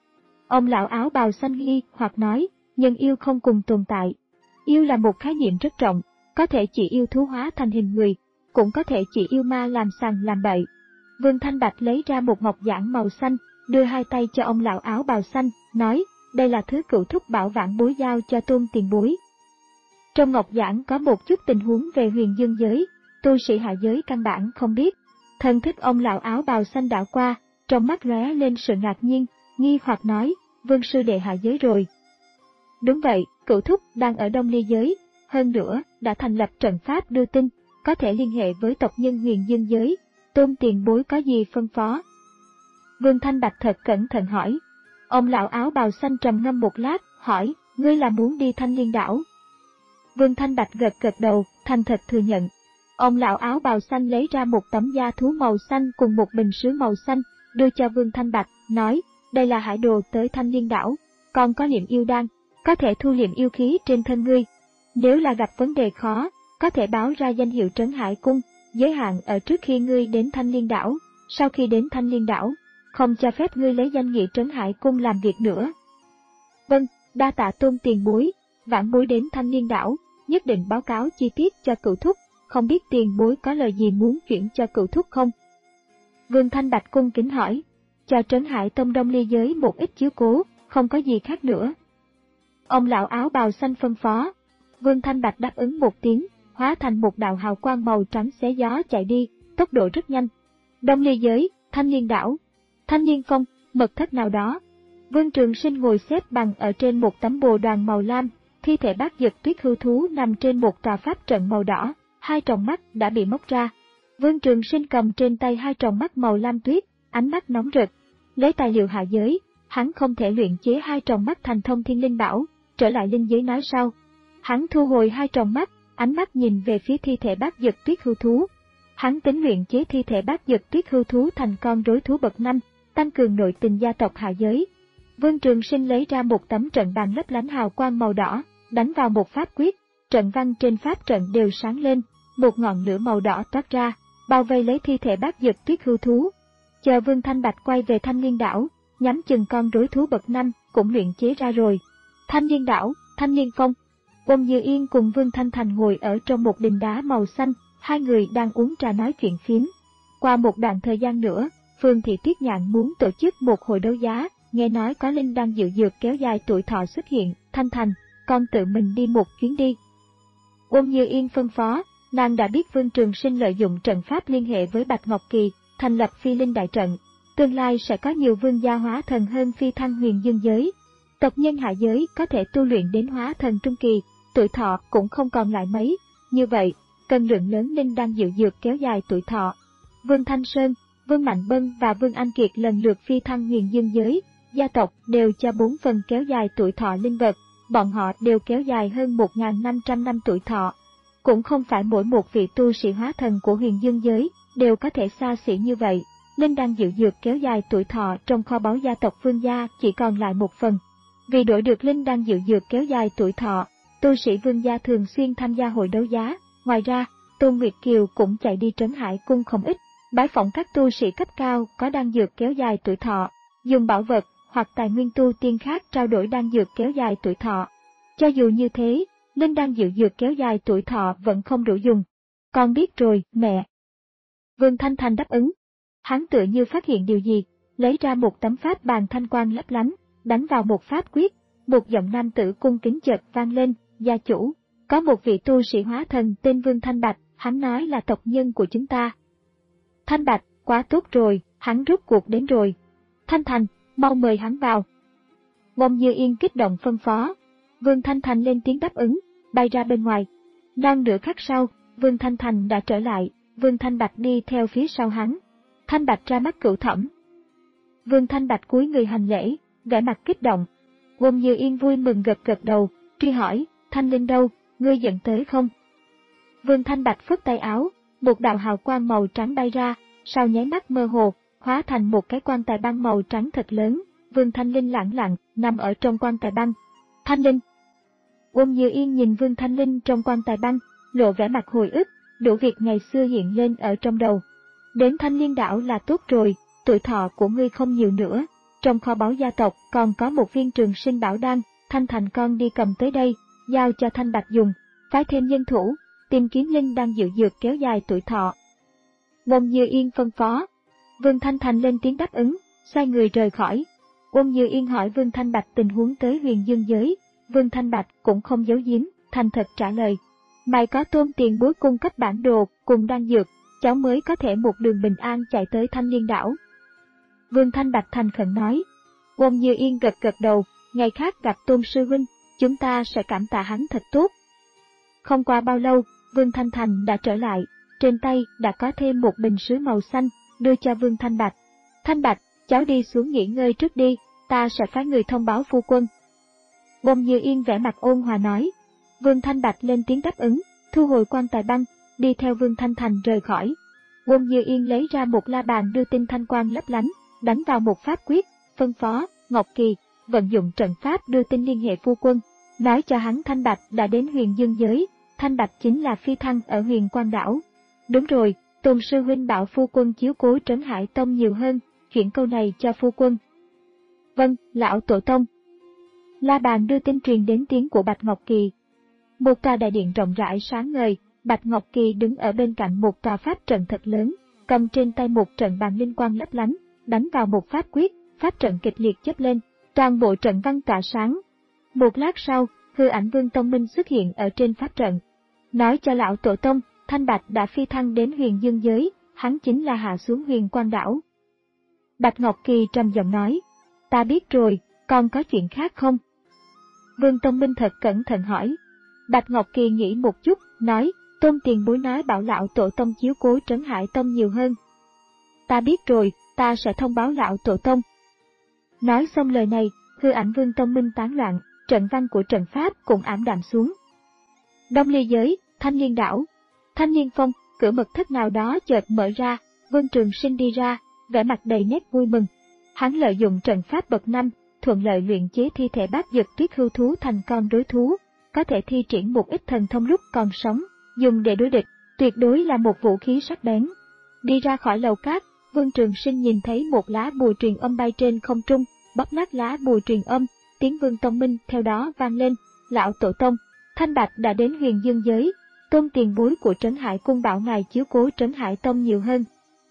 Ông lão áo bào xanh nghi hoặc nói, nhân yêu không cùng tồn tại. Yêu là một khái niệm rất rộng, có thể chỉ yêu thú hóa thành hình người, cũng có thể chỉ yêu ma làm sằng làm bậy. Vương Thanh Bạch lấy ra một ngọc giản màu xanh, đưa hai tay cho ông lão áo bào xanh, nói, đây là thứ cựu thúc bảo vãn bối giao cho Tôn tiền bối. Trong ngọc giảng có một chút tình huống về huyền dương giới, tu sĩ hạ giới căn bản không biết. Thần thức ông lão áo bào xanh đảo qua, trong mắt lóe lên sự ngạc nhiên, nghi hoặc nói, Vương sư đệ hạ giới rồi. Đúng vậy, cựu thúc đang ở Đông Ly giới, hơn nữa đã thành lập trận pháp đưa tin, có thể liên hệ với tộc nhân huyền dương giới. Tôn tiền bối có gì phân phó? Vương Thanh Bạch thật cẩn thận hỏi. Ông lão áo bào xanh trầm ngâm một lát, hỏi, ngươi là muốn đi Thanh Liên đảo? Vương Thanh Bạch gật gật đầu, thành thật thừa nhận. Ông lão áo bào xanh lấy ra một tấm da thú màu xanh cùng một bình sứ màu xanh, đưa cho Vương Thanh Bạch, nói, đây là hải đồ tới Thanh Liên đảo, còn có liệm yêu đan, có thể thu liệm yêu khí trên thân ngươi. Nếu là gặp vấn đề khó, có thể báo ra danh hiệu Trấn Hải Cung, giới hạn ở trước khi ngươi đến Thanh Liên đảo, sau khi đến Thanh Liên đảo, không cho phép ngươi lấy danh nghĩa Trấn Hải Cung làm việc nữa. Vâng, đa tạ Tôn tiền bối, vãn bối đến Thanh Liên đảo, nhất định báo cáo chi tiết cho cựu thúc, không biết tiền bối có lời gì muốn chuyển cho cựu thúc không? Vương Thanh Bạch cung kính hỏi, cho Trấn Hải Tông Đông Ly giới một ít chiếu cố, không có gì khác nữa. Ông lão áo bào xanh phân phó. Vương Thanh Bạch đáp ứng một tiếng, hóa thành một đạo hào quang màu trắng xé gió chạy đi, tốc độ rất nhanh. Đông Ly giới, Thanh Liên đảo, Thanh Liên Phong, mật thất nào đó. Vương Trường Sinh ngồi xếp bằng ở trên một tấm bồ đoàn màu lam, thi thể bát dực tuyết hưu thú nằm trên một tòa pháp trận màu đỏ, hai tròng mắt đã bị móc ra. Vương Trường Sinh cầm trên tay hai tròng mắt màu lam tuyết, ánh mắt nóng rực. Lấy tài liệu hạ giới, hắn không thể luyện chế hai tròng mắt thành thông thiên linh bảo, trở lại linh giới nói sau. Hắn thu hồi hai tròng mắt, ánh mắt nhìn về phía thi thể bát dực tuyết hưu thú. Hắn tính luyện chế thi thể bát dực tuyết hưu thú thành con rối thú bậc năm, tăng cường nội tình gia tộc hạ giới. Vương Trường Sinh lấy ra một tấm trận bàn lấp lánh hào quang màu đỏ, đánh vào một pháp quyết, trận văn trên pháp trận đều sáng lên, một ngọn lửa màu đỏ toát ra, bao vây lấy thi thể bát dực tuyết hưu thú. Chờ Vương Thanh Bạch quay về Thanh Liên đảo, nhắm chừng con rối thú bậc năm cũng luyện chế ra rồi. Thanh Liên đảo, Thanh Liên Phong. Ôn Như Yên cùng Vương Thanh Thành ngồi ở trong một đình đá màu xanh, hai người đang uống trà nói chuyện phiếm. Qua một đoạn thời gian nữa, Phương Thị Tuyết Nhạn muốn tổ chức một hồi đấu giá, nghe nói có linh đan diệu dược kéo dài tuổi thọ xuất hiện, Thanh Thành, con tự mình đi một chuyến đi. Ôn Như Yên phân phó, nàng đã biết Vương Trường Sinh lợi dụng trận pháp liên hệ với Bạch Ngọc Kỳ, thành lập phi linh đại trận, tương lai sẽ có nhiều vương gia hóa thần hơn phi thăng huyền dương giới. Tộc nhân hạ giới có thể tu luyện đến hóa thần trung kỳ, tuổi thọ cũng không còn lại mấy, như vậy, cần lượng lớn linh đan diệu dược kéo dài tuổi thọ. Vương Thanh Sơn, Vương Mạnh Bân và Vương Anh Kiệt lần lượt phi thăng huyền dương giới, gia tộc đều cho bốn phần kéo dài tuổi thọ linh vật, bọn họ đều kéo dài hơn một nghìn năm trăm năm tuổi thọ. Cũng không phải mỗi một vị tu sĩ hóa thần của huyền dương giới đều có thể xa xỉ như vậy, linh đan diệu dược kéo dài tuổi thọ trong kho báu gia tộc Vương gia chỉ còn lại một phần. Vì đổi được linh đan diệu dược kéo dài tuổi thọ, tu sĩ Vương gia thường xuyên tham gia hội đấu giá, ngoài ra, Tôn Nguyệt Kiều cũng chạy đi Trấn Hải Cung không ít, bái phỏng các tu sĩ cấp cao có đan dược kéo dài tuổi thọ, dùng bảo vật hoặc tài nguyên tu tiên khác trao đổi đan dược kéo dài tuổi thọ. Cho dù như thế, linh đan diệu dược kéo dài tuổi thọ vẫn không đủ dùng. Con biết rồi, mẹ. Vương Thanh Thành đáp ứng. Hắn tựa như phát hiện điều gì, lấy ra một tấm pháp bàn thanh quang lấp lánh, đánh vào một pháp quyết, một giọng nam tử cung kính chợt vang lên, gia chủ, có một vị tu sĩ hóa thần tên Vương Thanh Bạch, hắn nói là tộc nhân của chúng ta. Thanh Bạch, quá tốt rồi, hắn rút cuộc đến rồi. Thanh Thành, mau mời hắn vào. Ngôn Như Yên kích động phân phó. Vương Thanh Thành lên tiếng đáp ứng, bay ra bên ngoài. Non nửa khắc sau, Vương Thanh Thành đã trở lại, Vương Thanh Bạch đi theo phía sau hắn. Thanh Bạch ra mắt cửu thẩm. Vương Thanh Bạch cúi người hành lễ, vẻ mặt kích động. Ngôn Như Yên vui mừng gật gật đầu, truy hỏi, Thanh Linh đâu, ngươi dẫn tới không? Vương Thanh Bạch phất tay áo, một đạo hào quang màu trắng bay ra, sau nháy mắt mơ hồ, hóa thành một cái quan tài băng màu trắng thật lớn. Vương Thanh Linh lẳng lặng nằm ở trong quan tài băng. Thanh Linh. Ngôn Như Yên nhìn Vương Thanh Linh trong quan tài băng, lộ vẻ mặt hồi ức, đủ việc ngày xưa hiện lên ở trong đầu. Đến Thanh Liên đảo là tốt rồi, tuổi thọ của ngươi không nhiều nữa. Trong kho báu gia tộc còn có một viên trường sinh bảo đan, Thanh Thành con đi cầm tới đây, giao cho Thanh Bạch dùng, phái thêm nhân thủ, tìm kiếm linh đan diệu dược kéo dài tuổi thọ. Ngôn Như Yên phân phó. Vương Thanh Thành lên tiếng đáp ứng, xoay người rời khỏi. Uông Như Yên hỏi Vương Thanh Bạch tình huống tới Huyền Dương giới, Vương Thanh Bạch cũng không giấu giếm, thành thật trả lời. Mày có Tôn tiền bối cung cấp bản đồ, cùng đan dược, cháu mới có thể một đường bình an chạy tới Thanh Liên đảo. Vương Thanh Bạch thành khẩn nói. Uông Như Yên gật gật đầu, ngày khác gặp Tôn sư huynh, chúng ta sẽ cảm tạ hắn thật tốt. Không qua bao lâu, Vương Thanh Thành đã trở lại, trên tay đã có thêm một bình sứ màu xanh, đưa cho Vương Thanh Bạch. Thanh Bạch, cháu đi xuống nghỉ ngơi trước đi, ta sẽ phái người thông báo phu quân. Uông Như Yên vẻ mặt ôn hòa nói. Vương Thanh Bạch lên tiếng đáp ứng, thu hồi quan tài băng, đi theo Vương Thanh Thành rời khỏi. Uông Như Yên lấy ra một la bàn đưa tinh thanh quang lấp lánh, đánh vào một pháp quyết, phân phó Ngọc Kỳ vận dụng trận pháp đưa tin liên hệ phu quân, nói cho hắn Thanh Bạch đã đến Huyền Dương giới, Thanh Bạch chính là phi thăng ở Huyền Quang đảo. Đúng rồi, Tôn sư huynh bảo phu quân chiếu cố Trấn Hải Tông nhiều hơn, chuyển câu này cho phu quân. Vâng, lão tổ tông. La bàn đưa tin truyền đến tiếng của Bạch Ngọc Kỳ. Một tòa đại điện rộng rãi sáng ngời, Bạch Ngọc Kỳ đứng ở bên cạnh một tòa pháp trận thật lớn, cầm trên tay một trận bàn linh quang lấp lánh, đánh vào một pháp quyết, pháp trận kịch liệt chớp lên, toàn bộ trận văn tỏa sáng. Một lát sau, hư ảnh Vương Tông Minh xuất hiện ở trên pháp trận, nói cho lão tổ tông, Thanh Bạch đã phi thăng đến Huyền Dương giới, hắn chính là hạ xuống Huyền Quang đảo. Bạch Ngọc Kỳ trầm giọng nói, ta biết rồi, còn có chuyện khác không? Vương Tông Minh thật cẩn thận hỏi. Bạch Ngọc Kỳ nghĩ một chút, nói, Tôn tiền bối nói bảo lão tổ tông chiếu cố Trấn Hải Tông nhiều hơn. Ta biết rồi, ta sẽ thông báo lão tổ tông. Nói xong lời này, hư ảnh Vương Tông Minh tán loạn, trận văn của trận pháp cũng ảm đạm xuống. Đông Ly giới, Thanh Liên đảo, Thanh Liên Phong, cửa mật thất nào đó chợt mở ra, Vương Trường Sinh đi ra, vẻ mặt đầy nét vui mừng. Hắn lợi dụng trận pháp bậc năm, thuận lợi luyện chế thi thể bát dực tuyết hưu thú thành con đối thú, có thể thi triển một ít thần thông lúc còn sống, dùng để đối địch, tuyệt đối là một vũ khí sắc bén. Đi ra khỏi lầu cát, Vương Trường Sinh nhìn thấy một lá bùa truyền âm bay trên không trung, bóp nát lá bùa truyền âm, tiếng Vương Tông Minh theo đó vang lên, lão tổ tông, Thanh Bạch đã đến Huyền Dương giới, Tôn tiền bối của Trấn Hải cung bảo ngài chiếu cố Trấn Hải Tông nhiều hơn.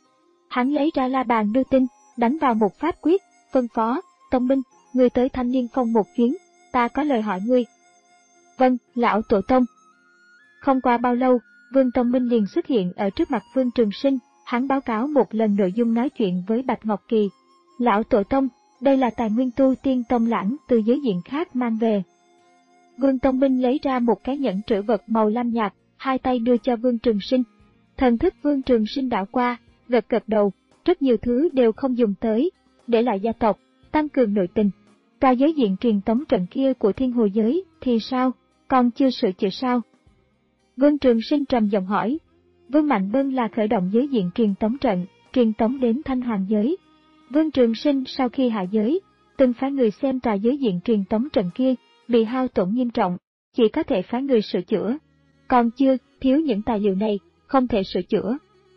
Hắn lấy ra la bàn đưa tin, đánh vào một pháp quyết, phân phó, Tông Minh, ngươi tới Thanh Liên Phong một chuyến, ta có lời hỏi ngươi. Vâng, lão tổ tông. Không qua bao lâu, Vương Tông Minh liền xuất hiện ở trước mặt Vương Trường Sinh, hắn báo cáo một lần nội dung nói chuyện với Bạch Ngọc Kỳ. Lão tổ tông, đây là tài nguyên tu tiên tông lãng từ giới diện khác mang về. Vương Tông Minh lấy ra một cái nhẫn trữ vật màu lam nhạt, hai tay đưa cho Vương Trường Sinh. Thần thức Vương Trường Sinh đảo qua, gật gật đầu, rất nhiều thứ đều không dùng tới, để lại gia tộc, tăng cường nội tình. Tòa giới diện truyền tống trận kia của Thiên Hồ giới thì sao, còn chưa sửa chữa sao? Vương Trường Sinh trầm giọng hỏi. Vương Mạnh Bân là khởi động giới diện truyền tống trận, truyền tống đến Thanh Hoàng giới. Vương Trường Sinh sau khi hạ giới, từng phái người xem tòa giới diện truyền tống trận kia, bị hao tổn nghiêm trọng, chỉ có thể phái người sửa chữa. Còn chưa, thiếu những tài liệu này, không thể sửa chữa.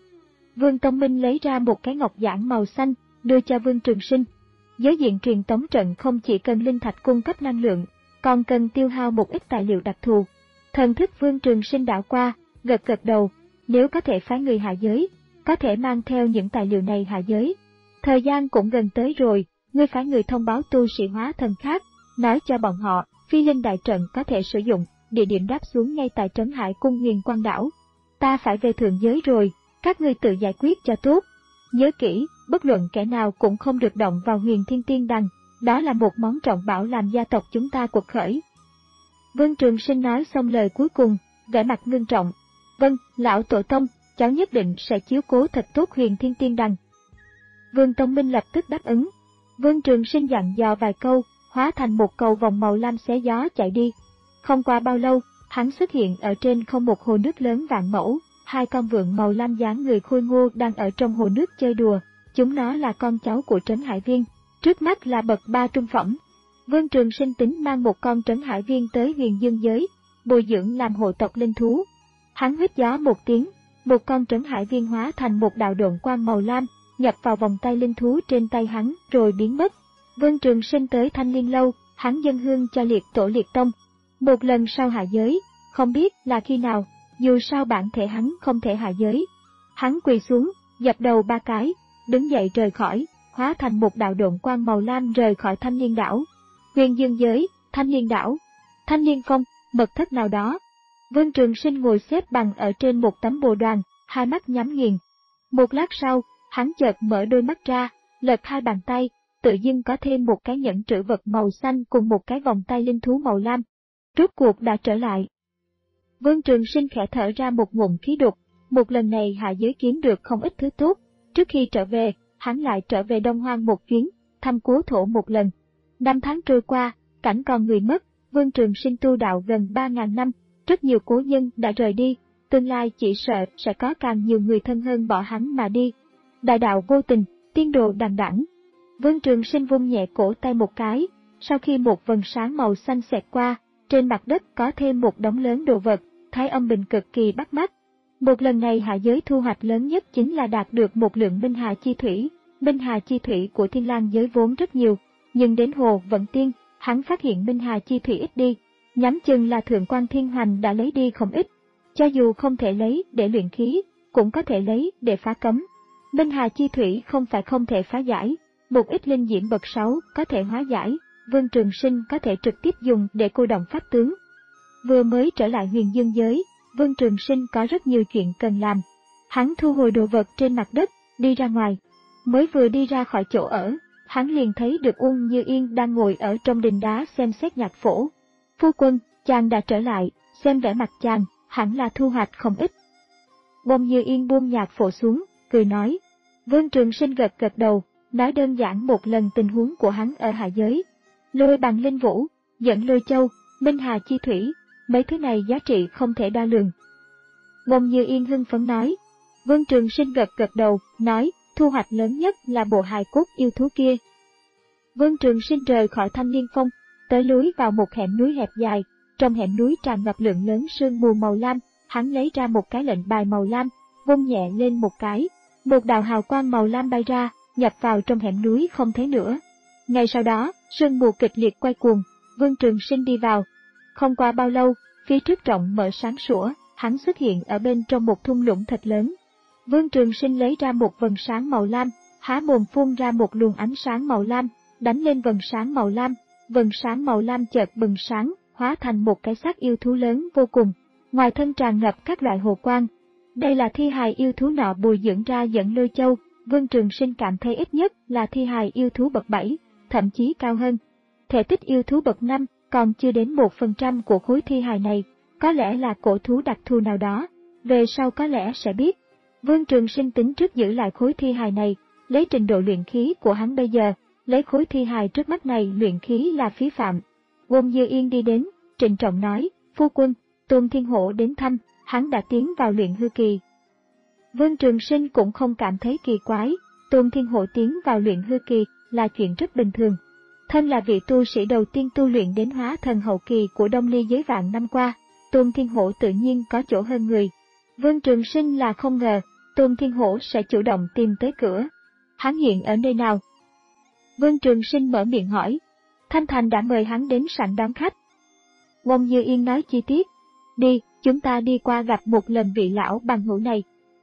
Vương Tông Minh lấy ra một cái ngọc giản màu xanh, đưa cho Vương Trường Sinh. Giới diện truyền tống trận không chỉ cần linh thạch cung cấp năng lượng, còn cần tiêu hao một ít tài liệu đặc thù. Thần thức Vương Trường Sinh đảo qua, gật gật đầu, nếu có thể phái người hạ giới, có thể mang theo những tài liệu này hạ giới. Thời gian cũng gần tới rồi, ngươi phái người thông báo tu sĩ hóa thần khác, nói cho bọn họ, phi linh đại trận có thể sử dụng, địa điểm đáp xuống ngay tại Trấn Hải cung Huyền Quang đảo. Ta phải về thượng giới rồi, các ngươi tự giải quyết cho tốt. Nhớ kỹ, bất luận kẻ nào cũng không được động vào Huyền Thiên Tiên Đằng, đó là một món trọng bảo làm gia tộc chúng ta quật khởi. Vương Trường Sinh nói xong lời cuối cùng, vẻ mặt ngưng trọng. Vâng, lão tổ tông, cháu nhất định sẽ chiếu cố thật tốt Huyền Thiên Tiên Đằng. Vương Tông Minh lập tức đáp ứng. Vương Trường Sinh dặn dò vài câu, hóa thành một cầu vòng màu lam xé gió chạy đi. Không qua bao lâu, hắn xuất hiện ở trên không một hồ nước lớn vạn mẫu, hai con vượn màu lam dáng người khôi ngô đang ở trong hồ nước chơi đùa, chúng nó là con cháu của Trấn Hải Viên, trước mắt là bậc ba trung phẩm. Vương Trường Sinh tính mang một con Trấn Hải Viên tới Huyền Dương giới, bồi dưỡng làm hộ tộc linh thú. Hắn huýt gió một tiếng, một con Trấn Hải Viên hóa thành một đạo độn quang màu lam, nhập vào vòng tay linh thú trên tay hắn rồi biến mất. Vương Trường Sinh tới Thanh Liên lâu, hắn dâng hương cho liệt tổ liệt tông. Một lần sau hạ giới, không biết là khi nào, dù sao bản thể hắn không thể hạ giới. Hắn quỳ xuống, dập đầu ba cái, đứng dậy rời khỏi, hóa thành một đạo độn quang màu lam rời khỏi Thanh Liên đảo. Huyền Dương giới, Thanh Liên đảo, Thanh Liên phong, mật thất nào đó. Vương Trường Sinh ngồi xếp bằng ở trên một tấm bồ đoàn, hai mắt nhắm nghiền. Một lát sau, hắn chợt mở đôi mắt ra, lật hai bàn tay, tự dưng có thêm một cái nhẫn trữ vật màu xanh cùng một cái vòng tay linh thú màu lam. Rốt cuộc đã trở lại. Vương Trường Sinh khẽ thở ra một ngụm khí đục, một lần này hạ giới kiếm được không ít thứ tốt. Trước khi trở về, hắn lại trở về Đông Hoang một chuyến, thăm cố thổ một lần. Năm tháng trôi qua, cảnh còn người mất, Vương Trường Sinh tu đạo gần ba ngàn năm, rất nhiều cố nhân đã rời đi, tương lai chỉ sợ sẽ có càng nhiều người thân hơn bỏ hắn mà đi. Đại đạo vô tình, tiên đồ đằng đẵng. Vương Trường Sinh vung nhẹ cổ tay một cái, sau khi một vầng sáng màu xanh xẹt qua, trên mặt đất có thêm một đống lớn đồ vật, thái âm bình cực kỳ bắt mắt. Một lần này hạ giới thu hoạch lớn nhất chính là đạt được một lượng Minh Hà chi thủy. Minh Hà chi thủy của Thiên Lang giới vốn rất nhiều, nhưng đến Hồ Vận Tiên, hắn phát hiện Minh Hà chi thủy ít đi, nhắm chừng là Thượng Quan Thiên Hoành đã lấy đi không ít. Cho dù không thể lấy để luyện khí, cũng có thể lấy để phá cấm. Minh Hà chi thủy không phải không thể phá giải, một ít linh diễm bậc sáu có thể hóa giải, Vương Trường Sinh có thể trực tiếp dùng để cô động pháp tướng. Vừa mới trở lại Huyền Dương giới, Vương Trường Sinh có rất nhiều chuyện cần làm. Hắn thu hồi đồ vật trên mặt đất, đi ra ngoài. Mới vừa đi ra khỏi chỗ ở, hắn liền thấy được Uông Như Yên đang ngồi ở trong đình đá xem xét nhạc phổ. Phu quân, chàng đã trở lại, xem vẻ mặt chàng, hẳn là thu hoạch không ít. Uông Như Yên buông nhạc phổ xuống, cười nói. Vương Trường Sinh gật gật đầu, nói đơn giản một lần tình huống của hắn ở hạ giới. Lôi bằng linh vũ, dẫn lôi châu, Minh Hà chi thủy, mấy thứ này giá trị không thể đo lường. Uông Như Yên hưng phấn nói. Vương Trường Sinh gật gật đầu, nói, thu hoạch lớn nhất là bộ hài cốt yêu thú kia. Vương Trường Sinh rời khỏi Thanh Liên Phong, tới lối vào một hẻm núi hẹp dài, trong hẻm núi tràn ngập lượng lớn sương mù màu lam, hắn lấy ra một cái lệnh bài màu lam, vung nhẹ lên một cái, một đạo hào quang màu lam bay ra, nhập vào trong hẻm núi không thấy nữa. Ngay sau đó, sương mù kịch liệt quay cuồng, Vương Trường Sinh đi vào. Không qua bao lâu, phía trước rộng mở sáng sủa, hắn xuất hiện ở bên trong một thung lũng thật lớn. Vương Trường Sinh lấy ra một vầng sáng màu lam, há mồm phun ra một luồng ánh sáng màu lam, đánh lên vầng sáng màu lam, vầng sáng màu lam chợt bừng sáng, hóa thành một cái xác yêu thú lớn vô cùng, ngoài thân tràn ngập các loại hồ quang. Đây là thi hài yêu thú nọ bồi dưỡng ra dẫn lôi châu, Vương Trường Sinh cảm thấy ít nhất là thi hài yêu thú bậc bảy, thậm chí cao hơn. Thể tích yêu thú bậc năm còn chưa đến một phần trăm của khối thi hài này, có lẽ là cổ thú đặc thù nào đó, về sau có lẽ sẽ biết. Vương Trường Sinh tính trước giữ lại khối thi hài này, lấy trình độ luyện khí của hắn bây giờ, lấy khối thi hài trước mắt này luyện khí là phí phạm. Uông Như Yên đi đến, trịnh trọng nói, phu quân, Tôn Thiên Hổ đến thăm, hắn đã tiến vào luyện hư kỳ. Vương Trường Sinh cũng không cảm thấy kỳ quái, Tôn Thiên Hổ tiến vào luyện hư kỳ là chuyện rất bình thường. Thân là vị tu sĩ đầu tiên tu luyện đến hóa thần hậu kỳ của Đông Ly giới vạn năm qua, Tôn Thiên Hổ tự nhiên có chỗ hơn người. Vương Trường Sinh là không ngờ, Tôn Thiên Hổ sẽ chủ động tìm tới cửa. Hắn hiện ở nơi nào? Vương Trường Sinh mở miệng hỏi. Thanh Thành đã mời hắn đến sảnh đón khách. Uông Như Yên nói chi tiết. Đi, chúng ta đi qua gặp một lần vị lão bằng hữu này.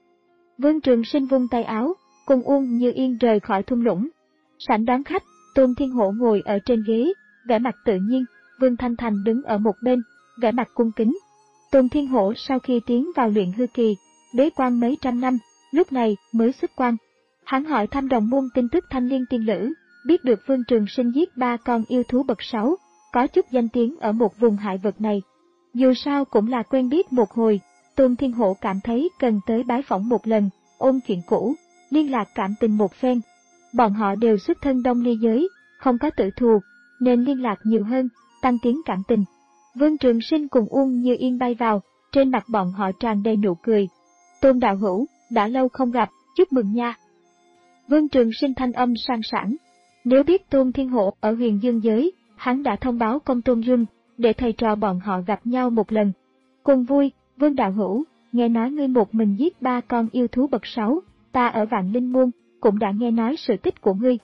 Vương Trường Sinh vung tay áo, cùng Uông Như Yên rời khỏi thung lũng. Sảnh đón khách, Tôn Thiên Hổ ngồi ở trên ghế, vẻ mặt tự nhiên, Vương Thanh Thành đứng ở một bên, vẻ mặt cung kính. Tôn Thiên Hổ sau khi tiến vào luyện hư kỳ, bế quan mấy trăm năm, lúc này mới xuất quan. Hắn hỏi thăm đồng môn tin tức Thanh Liên tiên lữ, biết được Vương Trường Sinh giết ba con yêu thú bậc sáu, có chút danh tiếng ở một vùng hải vực này. Dù sao cũng là quen biết một hồi, Tôn Thiên Hổ cảm thấy cần tới bái phỏng một lần, ôn chuyện cũ, liên lạc cảm tình một phen. Bọn họ đều xuất thân Đông Ly giới, không có tử thù, nên liên lạc nhiều hơn, tăng tiến cảm tình. Vương Trường Sinh cùng Uông Như Yên bay vào, trên mặt bọn họ tràn đầy nụ cười. Tôn đạo hữu, đã lâu không gặp, chúc mừng nha. Vương Trường Sinh thanh âm sang sảng. Nếu biết Tôn Thiên Hổ ở Huyền Dương giới, hắn đã thông báo công Tôn Dung, để thầy trò bọn họ gặp nhau một lần. Cùng vui, Vương đạo hữu, nghe nói ngươi một mình giết ba con yêu thú bậc sáu, ta ở Vạn Linh Môn cũng đã nghe nói sự tích của ngươi.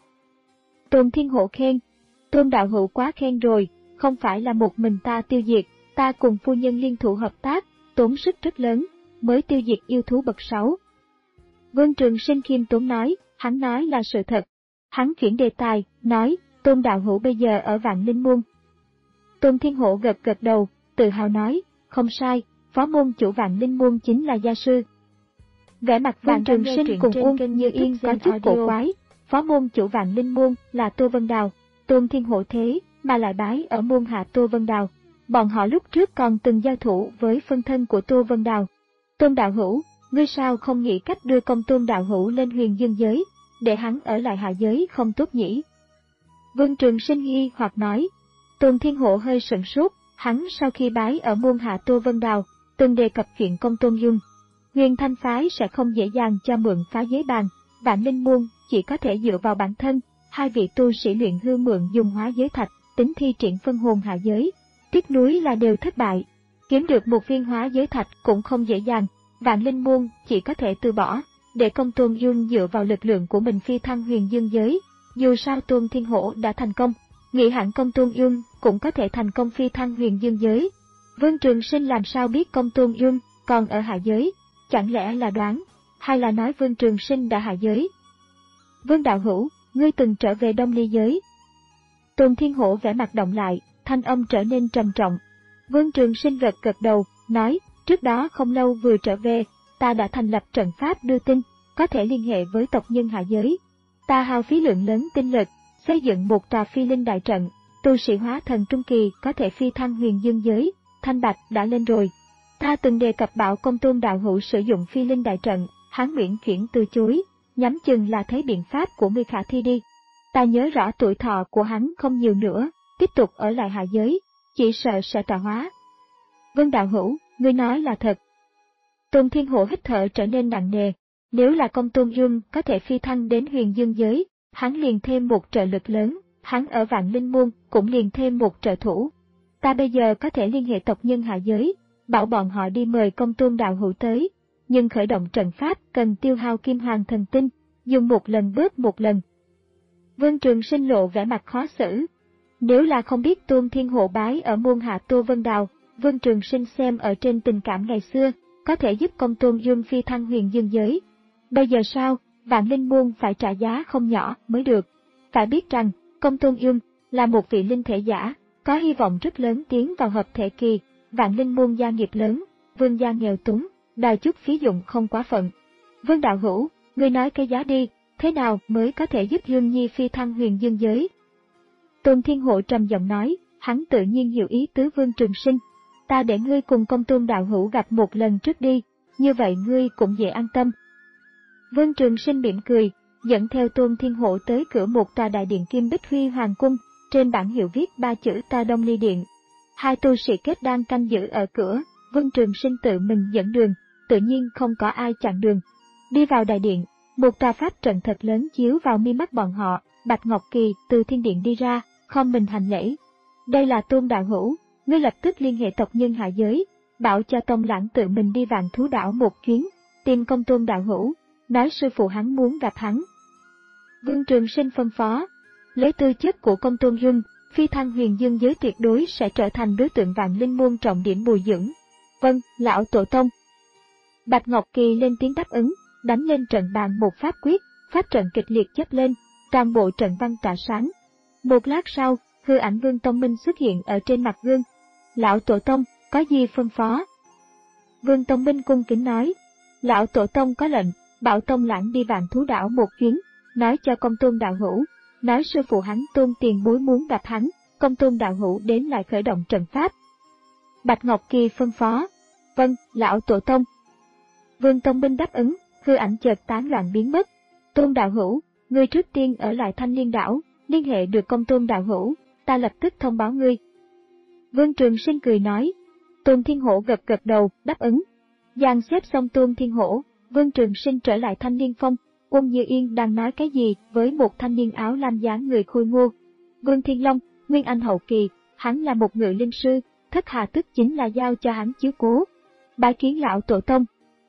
Tôn Thiên Hổ khen. Tôn đạo hữu quá khen rồi, không phải là một mình ta tiêu diệt, ta cùng phu nhân liên thủ hợp tác, tốn sức rất lớn, mới tiêu diệt yêu thú bậc sáu. Vương Trường Sinh khiêm tốn nói, hắn nói là sự thật. Hắn chuyển đề tài, nói, Tôn đạo hữu bây giờ ở Vạn Linh Môn. Tôn Thiên Hổ gật gật đầu, tự hào nói, không sai, phó môn chủ Vạn Linh Môn chính là gia sư. Vẻ mặt Vạn Trường Sinh cùng Uông Như Yên có chút cổ quái, phó môn chủ Vạn Linh Môn là Tô Vân Đào, Tôn Thiên Hổ thế mà lại bái ở môn hạ Tô Vân Đào. Bọn họ lúc trước còn từng giao thủ với phân thân của Tô Vân Đào. Tôn đạo hữu, ngươi sao không nghĩ cách đưa công Tôn đạo hữu lên Huyền Dương giới, để hắn ở lại hạ giới không tốt nhỉ? Vương Trường Sinh nghi hoặc nói. Tôn Thiên Hổ hơi sửng sốt, hắn sau khi bái ở môn hạ Tô Vân Đào, từng đề cập chuyện công Tôn Dung. Huyền Thanh phái sẽ không dễ dàng cho mượn phá giới bàn, Vạn Linh Môn chỉ có thể dựa vào bản thân, hai vị tu sĩ luyện hư mượn dùng hóa giới thạch, tính thi triển phân hồn hạ giới. Tiếc nuối là đều thất bại, kiếm được một viên hóa giới thạch cũng không dễ dàng, Vạn Linh Môn chỉ có thể từ bỏ, để công Tôn Dung dựa vào lực lượng của mình phi thăng Huyền Dương giới. Dù sao Tôn Thiên Hổ đã thành công, nghĩ hẳn công Tôn Dung cũng có thể thành công phi thăng Huyền Dương giới. Vương Trường Sinh làm sao biết công Tôn Dung còn ở hạ giới, chẳng lẽ là đoán, hay là nói Vương Trường Sinh đã hạ giới? Vương đạo hữu, ngươi từng trở về Đông Ly giới. Tôn Thiên Hổ vẻ mặt động lại, thanh âm trở nên trầm trọng. Vương Trường Sinh gật gật đầu, nói, trước đó không lâu vừa trở về, ta đã thành lập trận pháp đưa tin, có thể liên hệ với tộc nhân hạ giới. Ta hao phí lượng lớn tinh lực, xây dựng một tòa phi linh đại trận, tu sĩ hóa thần trung kỳ có thể phi thăng Huyền Dương giới, thanh bạch đã lên rồi. Ta từng đề cập bảo công Tôn đạo hữu sử dụng phi linh đại trận, hắn miễn chuyển từ chối, nhắm chừng là thấy biện pháp của ngươi khả thi đi. Ta nhớ rõ tuổi thọ của hắn không nhiều nữa, tiếp tục ở lại hạ giới, chỉ sợ sẽ tà hóa. Vương đạo hữu, ngươi nói là thật. Tôn Thiên Hổ hít thở trở nên nặng nề, nếu là công Tôn Dung có thể phi thăng đến Huyền Dương giới, hắn liền thêm một trợ lực lớn, hắn ở Vạn Linh Môn cũng liền thêm một trợ thủ. Ta bây giờ có thể liên hệ tộc nhân hạ giới, bảo bọn họ đi mời công Tôn đạo hữu tới, nhưng khởi động trận pháp cần tiêu hao kim hoàng thần tinh, dùng một lần bớt một lần. Vương Trường Sinh lộ vẻ mặt khó xử. Nếu là không biết Tôn Thiên Hổ bái ở môn hạ Tô Vân Đào, Vương Trường Sinh xem ở trên tình cảm ngày xưa, có thể giúp công Tôn Dung phi thăng Huyền Dương giới. Bây giờ sao, Vạn Linh Môn phải trả giá không nhỏ mới được. Phải biết rằng, công Tôn Dung là một vị linh thể giả, có hy vọng rất lớn tiến vào hợp thể kỳ. Vạn Linh Môn gia nghiệp lớn, vương gia nghèo túng, đòi chút phí dụng không quá phận. Vương đạo hữu, ngươi nói cái giá đi, thế nào mới có thể giúp Dương Nhi phi thăng Huyền Dương giới? Tôn Thiên Hổ trầm giọng nói, hắn tự nhiên hiểu ý tứ Vương Trường Sinh. Ta để ngươi cùng công Tôn đạo hữu gặp một lần trước đi, như vậy ngươi cũng dễ an tâm. Vương Trường Sinh mỉm cười, dẫn theo Tôn Thiên Hổ tới cửa một tòa đại điện kim bích huy hoàng cung, trên bảng hiệu viết ba chữ Ta Đông Ly Điện. Hai tu sĩ kết đang canh giữ ở cửa, Vương Trường Sinh tự mình dẫn đường, tự nhiên không có ai chặn đường. Đi vào đại điện, một tòa pháp trận thật lớn chiếu vào mi mắt bọn họ, Bạch Ngọc Kỳ từ thiên điện đi ra, khom mình hành lễ. Đây là Tôn đạo hữu, ngươi lập tức liên hệ tộc nhân hạ giới, bảo cho Tông Lãng tự mình đi Vạn Thú Đảo một chuyến, tìm công Tôn đạo hữu, nói sư phụ hắn muốn gặp hắn. Vương Trường Sinh phân phó, lấy tư chất của công Tôn Dung, phi thăng Huyền Dương giới tuyệt đối sẽ trở thành đối tượng Vạn Linh Môn trọng điểm bồi dưỡng. Vâng, lão tổ tông. Bạch Ngọc Kỳ lên tiếng đáp ứng, đánh lên trận bàn một pháp quyết, pháp trận kịch liệt chớp lên, toàn bộ trận văn tỏa sáng. Một lát sau, hư ảnh Vương Tông Minh xuất hiện ở trên mặt gương. Lão tổ tông, có gì phân phó? Vương Tông Minh cung kính nói, lão tổ tông có lệnh, bảo Tông Lãng đi Vạn Thú Đảo một chuyến, nói cho công Tôn đạo hữu, nói sư phụ hắn Tôn tiền bối muốn gặp hắn, công Tôn đạo hữu đến lại khởi động trận pháp. Bạch Ngọc Kỳ phân phó, vâng, lão tổ tông. Vương Tông Minh đáp ứng, hư ảnh chợt tán loạn biến mất. Tôn đạo hữu, ngươi trước tiên ở lại Thanh Liên đảo, liên hệ được công Tôn đạo hữu, ta lập tức thông báo ngươi. Vương Trường Sinh cười nói. Tôn Thiên Hổ gật gật đầu, đáp ứng. Dàn xếp xong Tôn Thiên Hổ, Vương Trường Sinh trở lại Thanh Liên Phong. Uông Như Yên đang nói cái gì với một thanh niên áo lam dáng người khôi ngô. Vương Thiên Long, Nguyên Anh hậu kỳ, hắn là một ngự linh sư, Thất Hà Tức chính là giao cho hắn chiếu cố. Bái kiến lão tổ tông.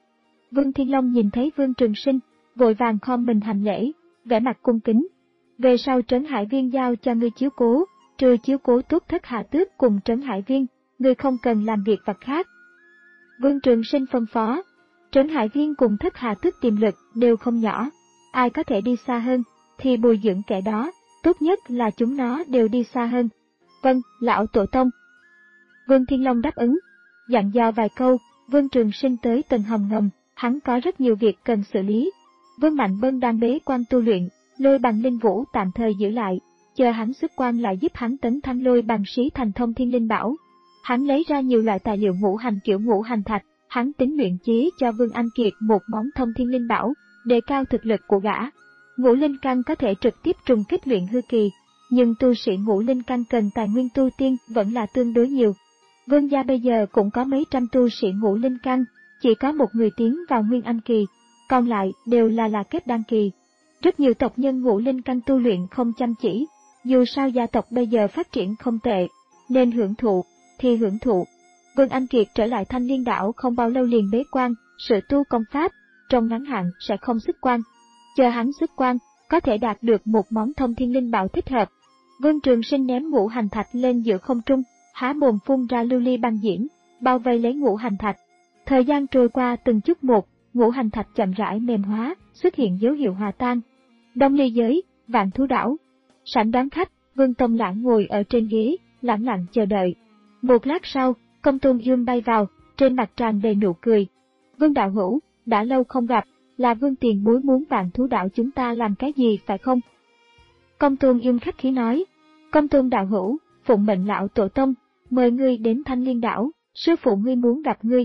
Vương Thiên Long nhìn thấy Vương Trường Sinh, vội vàng khom mình hành lễ, vẻ mặt cung kính. Về sau Trấn Hải Viên giao cho ngươi chiếu cố, trừ chiếu cố tốt Thất Hà Tước cùng Trấn Hải Viên, ngươi không cần làm việc vặt khác. Vương Trường Sinh phân phó. Trấn Hải Viên cùng Thất Hà Tước tiềm lực đều không nhỏ, ai có thể đi xa hơn, thì bồi dưỡng kẻ đó, tốt nhất là chúng nó đều đi xa hơn. Vâng, lão tổ tông. Vương Thiên Long đáp ứng. Dặn dò vài câu, Vương Trường Sinh tới tầng hầm ngầm, hắn có rất nhiều việc cần xử lý. Vương Mạnh Bân đang bế quan tu luyện, Lôi Bằng Linh Vũ tạm thời giữ lại, chờ hắn xuất quan lại giúp hắn tấn thăng Lôi Bằng Sĩ thành Thông Thiên Linh Bảo. Hắn lấy ra nhiều loại tài liệu ngũ hành kiểu ngũ hành thạch, hắn tính luyện chế cho Vương Anh Kiệt một món Thông Thiên Linh Bảo, đề cao thực lực của gã. Ngũ linh căn có thể trực tiếp trùng kích luyện hư kỳ, nhưng tu sĩ ngũ linh căn cần tài nguyên tu tiên vẫn là tương đối nhiều. Vương gia bây giờ cũng có mấy trăm tu sĩ ngũ linh căn, chỉ có một người tiến vào nguyên anh kỳ, còn lại đều là là kết đan kỳ. Rất nhiều tộc nhân ngũ linh căn tu luyện không chăm chỉ, dù sao gia tộc bây giờ phát triển không tệ, nên hưởng thụ, thì hưởng thụ. Vương Anh Kiệt trở lại Thanh Liên Đảo không bao lâu liền bế quan, sự tu công pháp, trong ngắn hạn sẽ không xuất quan. Chờ hắn xuất quan, có thể đạt được một món Thông Thiên Linh Bảo thích hợp. Vương Trường Sinh ném ngũ hành thạch lên giữa không trung, há mồm phun ra lưu ly băng diễm, bao vây lấy ngũ hành thạch. Thời gian trôi qua từng chút một, ngũ hành thạch chậm rãi mềm hóa, xuất hiện dấu hiệu hòa tan. Đông Ly giới, Vạn Thú Đảo. Sảnh đón khách, Vương Tông Lãng ngồi ở trên ghế, lẳng lặng chờ đợi. Một lát sau, Công Tôn Dương bay vào, trên mặt tràn đầy nụ cười. Vương đạo hữu, đã lâu không gặp, là Vương tiền bối muốn Vạn Thú Đảo chúng ta làm cái gì phải không? Công Tôn Dương khách khí nói. Công Tôn đạo hữu, phụng mệnh lão tổ tông, mời ngươi đến Thanh Liên Đảo, sư phụ ngươi muốn gặp ngươi.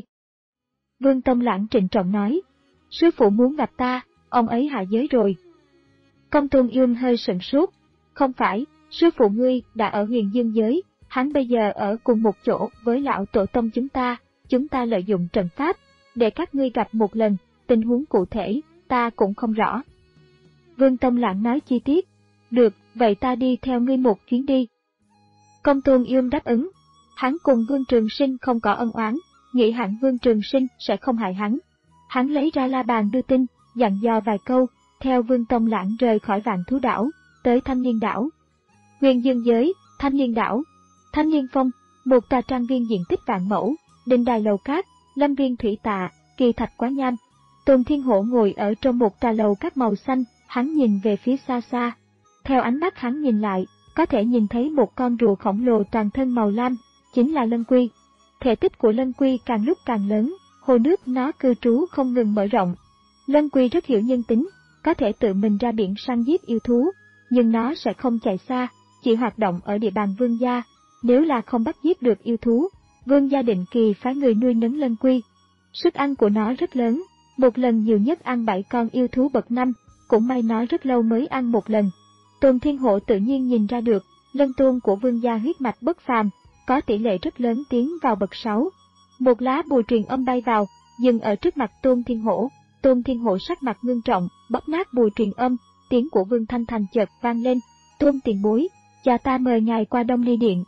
Vương Tông Lãng trịnh trọng nói. Sư phụ muốn gặp ta, ông ấy hạ giới rồi. Công Tôn Dương hơi sửng sốt. Không phải, sư phụ ngươi đã ở Huyền Dương giới, hắn bây giờ ở cùng một chỗ với lão tổ tông chúng ta, chúng ta lợi dụng trận pháp, để các ngươi gặp một lần, tình huống cụ thể, ta cũng không rõ. Vương Tông Lãng nói chi tiết. Được, vậy ta đi theo ngươi một chuyến đi. Công Tôn Dương đáp ứng. Hắn cùng Vương Trường Sinh không có ân oán, nghĩ hẳn Vương Trường Sinh sẽ không hại hắn. Hắn lấy ra la bàn đưa tin, dặn dò vài câu, theo Vương Tông Lãng rời khỏi Vạn Thú Đảo, tới Thanh Liên Đảo. Huyền Dương giới, Thanh Liên Đảo. Thanh Liên Phong, một tòa trang viên diện tích vạn mẫu, đình đài lầu cát, lâm viên thủy tạ, kỳ thạch quá nham. Tôn Thiên Hổ ngồi ở trong một tòa lầu cát màu xanh, hắn nhìn về phía xa xa. Theo ánh mắt hắn nhìn lại, có thể nhìn thấy một con rùa khổng lồ toàn thân màu lam, chính là Lân Quy. Thể tích của Lân Quy càng lúc càng lớn, hồ nước nó cư trú không ngừng mở rộng. Lân Quy rất hiểu nhân tính, có thể tự mình ra biển săn giết yêu thú, nhưng nó sẽ không chạy xa, chỉ hoạt động ở địa bàn vương gia. Nếu là không bắt giết được yêu thú, vương gia định kỳ phái người nuôi nấng Lân Quy. Sức ăn của nó rất lớn, một lần nhiều nhất ăn bảy con yêu thú bậc năm, cũng may nó rất lâu mới ăn một lần. Tôn Thiên Hổ tự nhiên nhìn ra được, lân tôn của vương gia huyết mạch bất phàm, có tỷ lệ rất lớn tiến vào bậc sáu. Một lá bùa truyền âm bay vào, dừng ở trước mặt Tôn Thiên Hổ. Tôn Thiên Hổ sắc mặt ngưng trọng, bóp nát bùa truyền âm, tiếng của Vương Thanh Thành chợt vang lên. Tôn tiền bối, cha ta mời ngài qua Đông Ly Điện.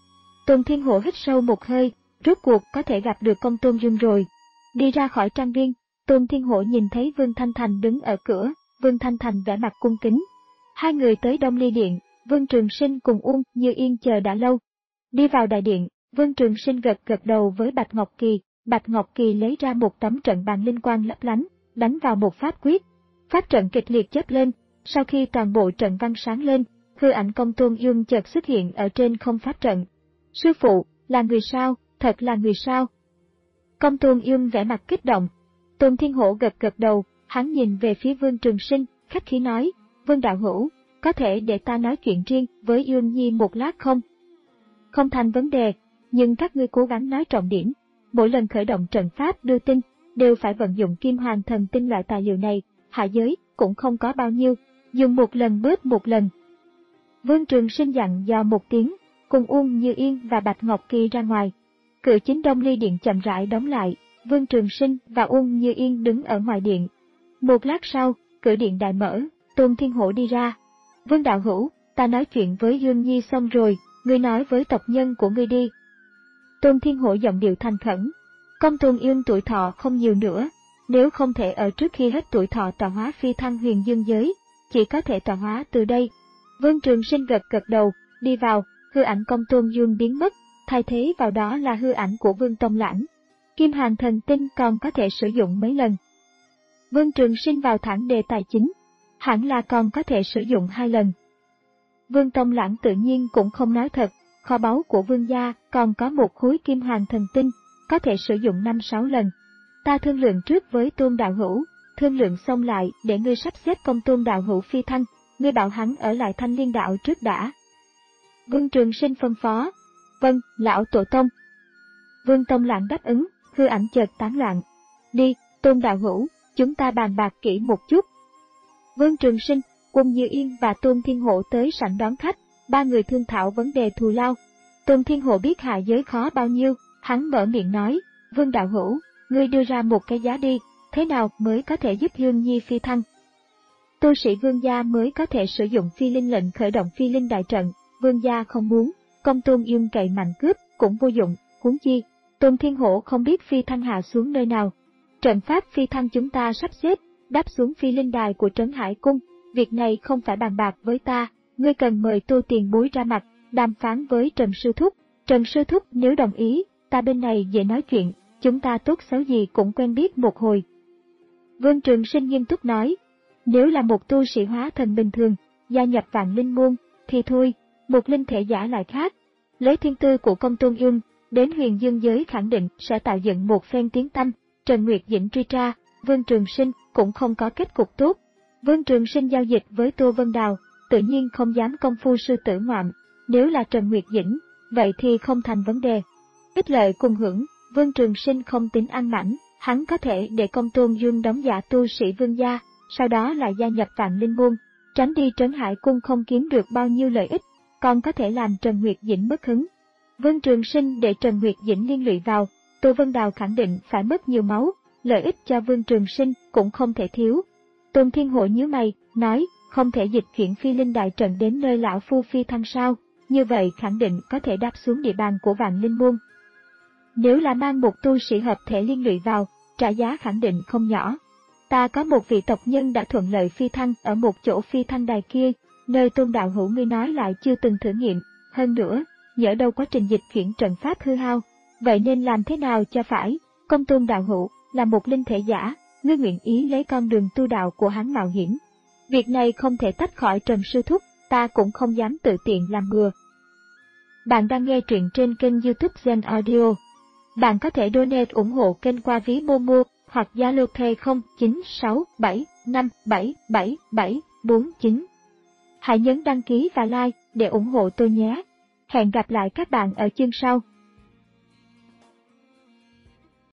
Tôn Thiên Hổ hít sâu một hơi, rốt cuộc có thể gặp được Công Tôn Dương rồi. Đi ra khỏi trang viên, Tôn Thiên Hổ nhìn thấy Vương Thanh Thành đứng ở cửa, Vương Thanh Thành vẻ mặt cung kính. Hai người tới Đông Ly Điện, Vương Trường Sinh cùng Uông Như Yên chờ đã lâu. Đi vào đại điện, Vương Trường Sinh gật gật đầu với Bạch Ngọc Kỳ, Bạch Ngọc Kỳ lấy ra một tấm trận bàn linh quang lấp lánh, đánh vào một pháp quyết. Pháp trận kịch liệt chớp lên, sau khi toàn bộ trận văn sáng lên, hư ảnh Công Tôn Dương chợt xuất hiện ở trên không pháp trận. Sư phụ, là người sao, thật là người sao? Công Tôn Dương vẻ mặt kích động. Tôn Thiên Hổ gật gật đầu, hắn nhìn về phía Vương Trường Sinh, khách khí nói, Vương đạo hữu, có thể để ta nói chuyện riêng với Dương Nhi một lát không? Không thành vấn đề, nhưng các ngươi cố gắng nói trọng điểm. Mỗi lần khởi động trận pháp đưa tin, đều phải vận dụng Kim Hoàng Thần Tinh loại tài liệu này, hạ giới cũng không có bao nhiêu, dùng một lần bớt một lần. Vương Trường Sinh dặn dò một tiếng, cùng Uông Như Yên và Bạch Ngọc Kỳ ra ngoài. Cửa chính Đông Ly Điện chậm rãi đóng lại, Vương Trường Sinh và Uông Như Yên đứng ở ngoài điện. Một lát sau, cửa điện đại mở, Tôn Thiên Hổ đi ra. Vương đạo hữu, ta nói chuyện với Dương Nhi xong rồi, ngươi nói với tộc nhân của ngươi đi. Tôn Thiên Hổ giọng điệu thành khẩn. Công Tôn Yên tuổi thọ không nhiều nữa, nếu không thể ở trước khi hết tuổi thọ tọa hóa phi thăng Huyền Dương giới, chỉ có thể tọa hóa từ đây. Vương Trường Sinh gật gật đầu, đi vào, hư ảnh Công Tôn Dương biến mất, thay thế vào đó là hư ảnh của Vương Tông Lãng. Kim Hoàng Thần Tinh còn có thể sử dụng mấy lần. Vương Trường Sinh vào thẳng đề tài chính. hẳn là còn có thể sử dụng hai lần. Vương Tông Lãng tự nhiên cũng không nói thật, kho báu của vương gia còn có một khối kim hoàng thần tinh, có thể sử dụng năm sáu lần. Ta thương lượng trước với Tôn đạo hữu, thương lượng xong lại để ngươi sắp xếp công Tôn đạo hữu phi thăng, ngươi bảo hắn ở lại Thanh Liên đạo trước đã. Vương Trường Sinh phân phó. Vâng, lão tổ tông. Vương Tông Lãng đáp ứng, hư ảnh chợt tán loạn. Đi, Tôn đạo hữu, chúng ta bàn bạc kỹ một chút. Vương Trường Sinh, Quân Như Yên và Tôn Thiên Hộ tới sảnh đón khách, ba người thương thảo vấn đề thù lao. Tôn Thiên Hộ biết hạ giới khó bao nhiêu, hắn mở miệng nói, Vương đạo hữu, ngươi đưa ra một cái giá đi, thế nào mới có thể giúp Hương Nhi phi thăng? Tu sĩ vương gia mới có thể sử dụng phi linh lệnh khởi động phi linh đại trận, vương gia không muốn, công Tôn Yên cậy mạnh cướp cũng vô dụng, huống chi. Tôn Thiên Hổ không biết phi thăng hạ xuống nơi nào. Trận pháp phi thăng chúng ta sắp xếp, đáp xuống phi linh đài của Trấn Hải Cung, việc này không phải bàn bạc với ta, ngươi cần mời Tu tiền bối ra mặt, đàm phán với Trần Sư Thúc. Trần Sư Thúc nếu đồng ý, ta bên này dễ nói chuyện, chúng ta tốt xấu gì cũng quen biết một hồi. Vương Trường Sinh nghiêm túc nói, nếu là một tu sĩ hóa thần bình thường, gia nhập Vạn Linh môn, thì thôi, một linh thể giả lại khác. Lấy thiên tư của công Tôn Yên, đến huyền dương giới khẳng định sẽ tạo dựng một phen tiếng tăm. Trần Nguyệt Dĩnh truy tra, Vương Trường Sinh cũng không có kết cục tốt. Vương Trường Sinh giao dịch với Tô Vân Đào, tự nhiên không dám công phu sư tử ngoạm. Nếu là Trần Nguyệt Dĩnh, vậy thì không thành vấn đề. Ích lợi cùng hưởng, Vương Trường Sinh không tính ăn mảnh, hắn có thể để công Tôn Dương đóng giả tu sĩ vương gia, sau đó lại gia nhập Vạn Linh môn, tránh đi Trấn Hải Cung không kiếm được bao nhiêu lợi ích, còn có thể làm Trần Nguyệt Dĩnh mất hứng. Vương Trường Sinh để Trần Nguyệt Dĩnh liên lụy vào, Tô Vân Đào khẳng định phải mất nhiều máu, lợi ích cho Vương Trường Sinh cũng không thể thiếu. Tôn Thiên Hộ nhíu mày, nói, không thể dịch chuyển phi linh đại trận đến nơi lão phu phi thăng sao, như vậy khẳng định có thể đáp xuống địa bàn của Vạn Linh môn. Nếu là mang một tu sĩ hợp thể liên lụy vào, trả giá khẳng định không nhỏ. Ta có một vị tộc nhân đã thuận lợi phi thăng ở một chỗ phi thăng đài kia, nơi Tôn đạo hữu ngươi nói lại chưa từng thử nghiệm, hơn nữa, nhỡ đâu quá trình dịch chuyển trận pháp hư hao, vậy nên làm thế nào cho phải? Công Tôn đạo hữu là một linh thể giả, ngươi nguyện ý lấy con đường tu đạo của hắn mạo hiểm. Việc này không thể tách khỏi Trần Sư Thúc, ta cũng không dám tự tiện làm bừa. Bạn đang nghe truyện trên kênh YouTube Zen Audio. Bạn có thể donate ủng hộ kênh qua ví Momo hoặc Zalo Pay không chín sáu bảy năm bảy bảy bảy bốn chín. Hãy nhấn đăng ký và like để ủng hộ tôi nhé. Hẹn gặp lại các bạn ở chương sau.